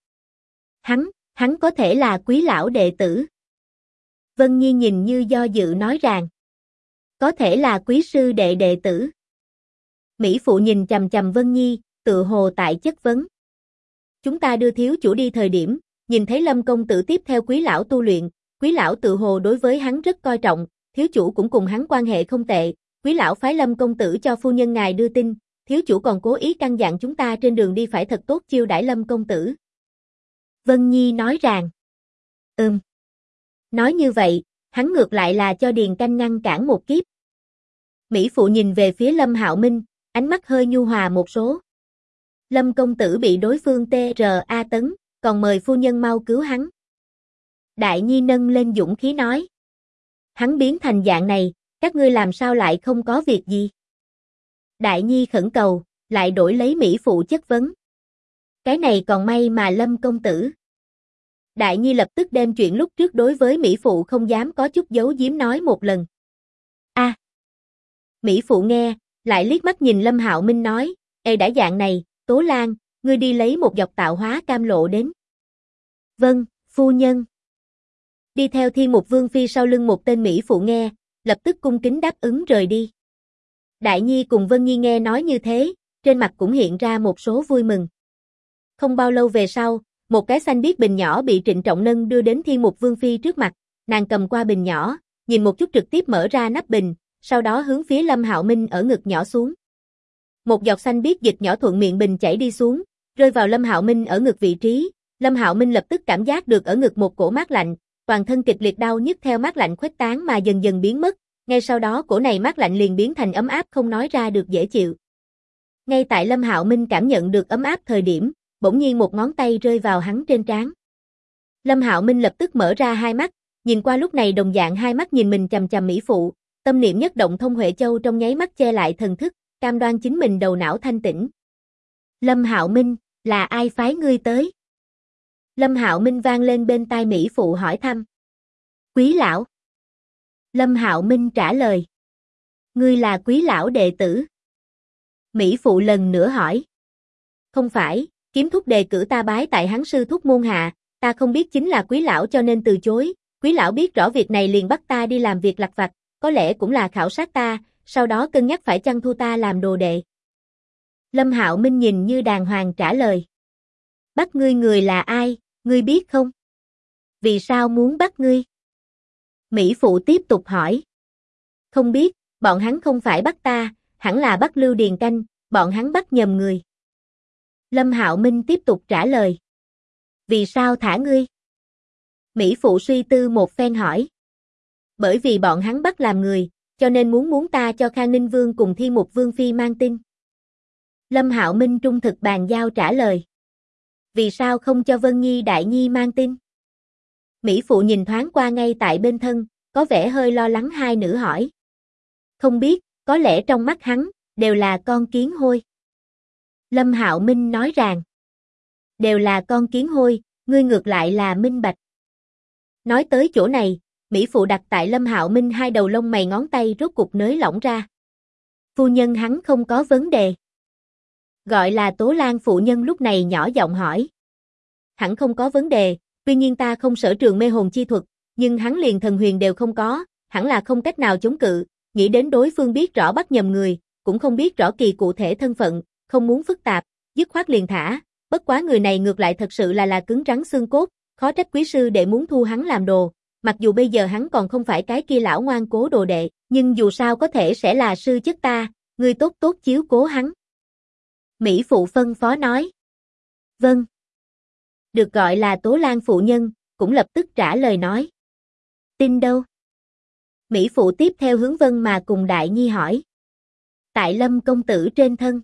Hắn có thể là quý lão đệ tử." Vân Nhi nhìn như do dự nói rằng, "Có thể là quý sư đệ đệ tử." Mỹ phụ nhìn chằm chằm Vân Nhi, tự hồ tại chất vấn. chúng ta đưa thiếu chủ đi thời điểm, nhìn thấy Lâm công tử tiếp theo Quý lão tu luyện, Quý lão tự hồ đối với hắn rất coi trọng, thiếu chủ cũng cùng hắn quan hệ không tệ, Quý lão phái Lâm công tử cho phu nhân ngài đưa tin, thiếu chủ còn cố ý căn dặn chúng ta trên đường đi phải thật tốt chiêu đãi Lâm công tử. Vân Nhi nói rằng, nói như vậy, hắn ngược lại là cho Điền Canh ngăn cản một kiếp. Mỹ phụ nhìn về phía Lâm Hạo Minh, ánh mắt hơi nhu hòa một số. Lâm công tử bị đối phương TRA tấn, còn mời phu nhân mau cứu hắn. Đại Nhi nâng lên dũng khí nói. Hắn biến thành dạng này, các ngươi làm sao lại không có việc gì? Đại Nhi khẩn cầu, lại đổi lấy Mỹ phụ chất vấn. Cái này còn may mà Lâm công tử. Đại Nhi lập tức đem chuyện lúc trước đối với Mỹ phụ không dám có chút giấu giếm nói một lần. Mỹ phụ nghe, lại liếc mắt nhìn Lâm Hạo Minh nói, ê đã dạng này, Tố Lan, ngươi đi lấy một giọt tạo hóa cam lộ đến. Vâng, phu nhân. Đi theo Thiên Mục Vương Phi sau lưng một tên Mỹ phụ nghe, lập tức cung kính đáp ứng rời đi. Đại Nhi cùng Vân Nhi nghe nói như thế, trên mặt cũng hiện ra một số vui mừng. Không bao lâu về sau, một cái xanh biếc bình nhỏ bị Trịnh Trọng Nân đưa đến Thiên Mục Vương Phi trước mặt, nàng cầm qua bình nhỏ, nhìn một chút trực tiếp mở ra nắp bình, sau đó hướng phía Lâm Hạo Minh ở ngực nhỏ xuống. Một giọt xanh biếc dịch nhỏ thuận miệng bình chảy đi xuống, rơi vào Lâm Hạo Minh ở ngực vị trí, Lâm Hạo Minh lập tức cảm giác được ở ngực một cổ mát lạnh, toàn thân kịch liệt đau nhức theo mát lạnh khuếch tán mà dần dần biến mất, ngay sau đó cổ này mát lạnh liền biến thành ấm áp không nói ra được dễ chịu. Ngay tại Lâm Hạo Minh cảm nhận được ấm áp thời điểm, bỗng nhiên một ngón tay rơi vào hắn trên trán. Lâm Hạo Minh lập tức mở ra hai mắt, nhìn qua lúc này đồng dạng hai mắt nhìn mình chằm chằm Mỹ phụ, tâm niệm nhất động thông Huệ Châu trong nháy mắt che lại thần thức, cam đoan chính mình đầu não thanh tĩnh. Lâm Hạo Minh, là ai phái ngươi tới? Lâm Hạo Minh vang lên bên tai Mỹ phụ hỏi thăm. Quý lão. Lâm Hạo Minh trả lời. Ngươi là Quý lão đệ tử? Mỹ phụ lần nữa hỏi. Không phải, kiếm thúc đề cử ta bái tại hắn sư thúc môn hạ, ta không biết chính là Quý lão cho nên từ chối, Quý lão biết rõ việc này liền bắt ta đi làm việc lặt vặt, có lẽ cũng là khảo sát ta, sau đó cân nhắc phải chăng thu ta làm đồ đệ. Lâm Hạo Minh nhìn như đàng hoàng trả lời. Bắt ngươi người là ai, ngươi biết không? Vì sao muốn bắt ngươi? Mỹ phụ tiếp tục hỏi. Không biết, bọn hắn không phải bắt ta, hẳn là bắt Lưu Điền Canh, bọn hắn bắt nhầm người. Lâm Hạo Minh tiếp tục trả lời. Vì sao thả ngươi? Mỹ phụ suy tư một phen hỏi. Bởi vì bọn hắn bắt làm người, cho nên muốn ta cho Khang Ninh Vương cùng Thiên Mục Vương Phi mang tin. Lâm Hạo Minh trung thực bàn giao trả lời. Vì sao không cho Vân Nhi Đại Nhi mang tin? Mỹ phụ nhìn thoáng qua ngay tại bên thân, có vẻ hơi lo lắng hai nữ hỏi. Không biết, có lẽ trong mắt hắn, đều là con kiến hôi. Lâm Hạo Minh nói rằng. Đều là con kiến hôi, ngươi ngược lại là minh bạch. Nói tới chỗ này, Mỹ phụ đặt tại Lâm Hạo Minh hai đầu lông mày ngón tay rốt cục nới lỏng ra. Phu nhân hắn không có vấn đề. Gọi là Tố Lan phụ nhân lúc này nhỏ giọng hỏi. Hẳn không có vấn đề, tuy nhiên ta không sở trường mê hồn chi thuật, nhưng hắn liền thần huyền đều không có, hẳn là không cách nào chống cự, nghĩ đến đối phương biết rõ bắt nhầm người, cũng không biết rõ kỳ cụ thể thân phận, không muốn phức tạp, dứt khoát liền thả, bất quá người này ngược lại thật sự là cứng rắn xương cốt, khó trách quý sư đệ muốn thu hắn làm đồ, mặc dù bây giờ hắn còn không phải cái kia lão ngoan cố đồ đệ, nhưng dù sao có thể sẽ là sư chất ta, ngươi tốt tốt chiếu cố hắn. Mỹ phụ phân phó nói. Vâng. Được gọi là Tố Lan phụ nhân, cũng lập tức trả lời nói. Tin đâu? Mỹ phụ tiếp theo hướng Vân mà cùng Đại Nhi hỏi. Tại Lâm công tử trên thân.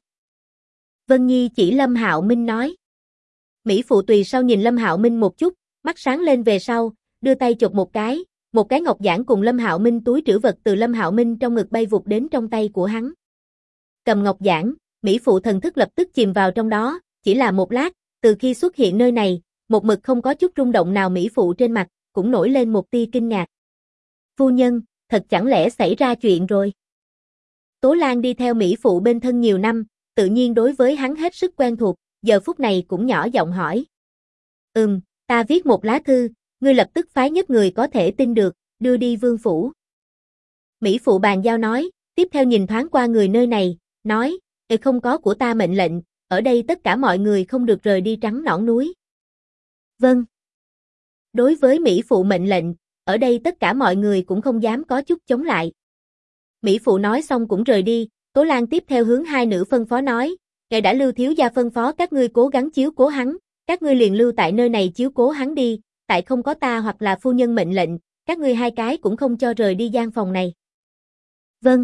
Vân Nhi chỉ Lâm Hạo Minh nói. Mỹ phụ tùy sau nhìn Lâm Hạo Minh một chút, mắt sáng lên về sau, đưa tay chụp một cái ngọc giản cùng Lâm Hạo Minh túi trữ vật từ Lâm Hạo Minh trong ngực bay vụt đến trong tay của hắn. Cầm ngọc giản, Mỹ phụ thần thức lập tức chìm vào trong đó, chỉ là một lát, từ khi xuất hiện nơi này, một mực không có chút rung động nào Mỹ phụ trên mặt, cũng nổi lên một tia kinh ngạc. Phu nhân, thật chẳng lẽ xảy ra chuyện rồi? Tố Lan đi theo Mỹ phụ bên thân nhiều năm, tự nhiên đối với hắn hết sức quen thuộc, giờ phút này cũng nhỏ giọng hỏi. Ta viết một lá thư, ngươi lập tức phái nhất người có thể tin được, đưa đi vương phủ. Mỹ phụ bàn giao nói, tiếp theo nhìn thoáng qua người nơi này, nói, không có của ta mệnh lệnh, ở đây tất cả mọi người không được rời đi trắng nõn núi. Vâng. Đối với Mỹ Phụ mệnh lệnh, ở đây tất cả mọi người cũng không dám có chút chống lại. Mỹ Phụ nói xong cũng rời đi, Tố Lan tiếp theo hướng hai nữ phân phó nói, ngài đã lưu thiếu gia phân phó các ngươi cố gắng chiếu cố hắn, các ngươi liền lưu tại nơi này chiếu cố hắn đi, tại không có ta hoặc là phu nhân mệnh lệnh, các ngươi hai cái cũng không cho rời đi gian phòng này. Vâng.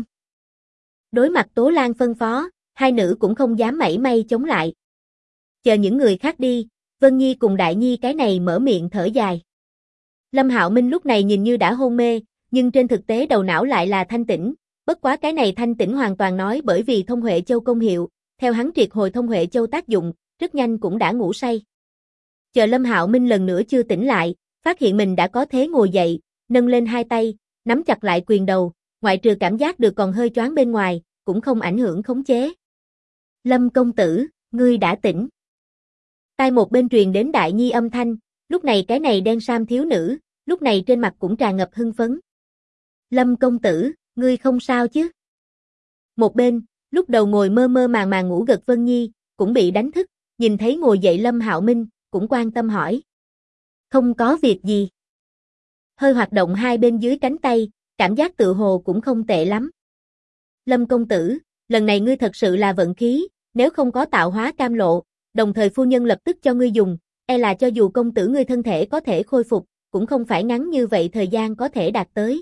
Đối mặt Tố Lan phân phó, hai nữ cũng không dám mảy may chống lại. Chờ những người khác đi, Vân Nhi cùng Đại Nhi cái này mở miệng thở dài. Lâm Hạo Minh lúc này nhìn như đã hôn mê, nhưng trên thực tế đầu não lại là thanh tĩnh, bất quá cái này thanh tĩnh hoàn toàn nói bởi vì Thông Huệ Châu công hiệu, theo hắn triệt hồi Thông Huệ Châu tác dụng, rất nhanh cũng đã ngủ say. Chờ Lâm Hạo Minh lần nữa chưa tỉnh lại, phát hiện mình đã có thế ngồi dậy, nâng lên hai tay, nắm chặt lại quyền đầu, ngoại trừ cảm giác được còn hơi choáng bên ngoài, cũng không ảnh hưởng khống chế. Lâm công tử, ngươi đã tỉnh. Tai một bên truyền đến Đại Nhi âm thanh, lúc này cái này đen sam thiếu nữ, lúc này trên mặt cũng tràn ngập hưng phấn. Lâm công tử, ngươi không sao chứ? Một bên, lúc đầu ngồi mơ mơ màng màng ngủ gật Vân Nhi, cũng bị đánh thức, nhìn thấy ngồi dậy Lâm Hạo Minh, cũng quan tâm hỏi. Không có việc gì. Hơi hoạt động hai bên dưới cánh tay, cảm giác tự hồ cũng không tệ lắm. Lâm công tử, lần này ngươi thật sự là vận khí, nếu không có tạo hóa cam lộ, đồng thời phu nhân lập tức cho ngươi dùng, e là cho dù công tử ngươi thân thể có thể khôi phục, cũng không phải ngắn như vậy thời gian có thể đạt tới.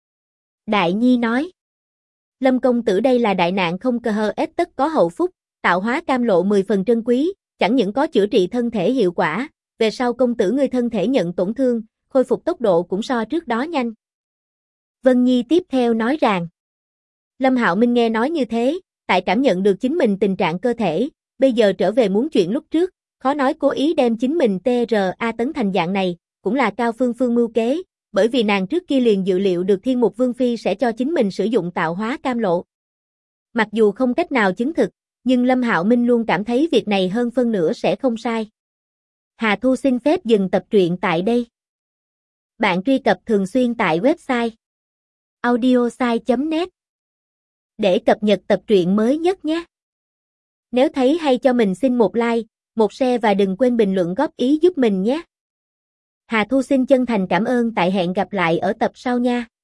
Đại Nhi nói. Lâm công tử đây là đại nạn không cơ hơ ết tất có hậu phúc, tạo hóa cam lộ 10 phần trân quý, chẳng những có chữa trị thân thể hiệu quả, về sau công tử ngươi thân thể nhận tổn thương, khôi phục tốc độ cũng so trước đó nhanh. Vân Nhi tiếp theo nói rằng. Lâm Hạo Minh nghe nói như thế, tại cảm nhận được chính mình tình trạng cơ thể, bây giờ trở về muốn chuyện lúc trước, khó nói cố ý đem chính mình TRA tấn thành dạng này, cũng là Cao Phương Phương mưu kế, bởi vì nàng trước kia liền dự liệu được Thiên Mục Vương Phi sẽ cho chính mình sử dụng tạo hóa cam lộ. Mặc dù không cách nào chứng thực, nhưng Lâm Hạo Minh luôn cảm thấy việc này hơn phân nửa sẽ không sai. Hà Thu xin phép dừng tập truyện tại đây. Bạn truy cập thường xuyên tại website audiosai.net để cập nhật tập truyện mới nhất nhé. Nếu thấy hay cho mình xin một like, một share và đừng quên bình luận góp ý giúp mình nhé. Hà Thu xin chân thành cảm ơn, tại hẹn gặp lại ở tập sau nha.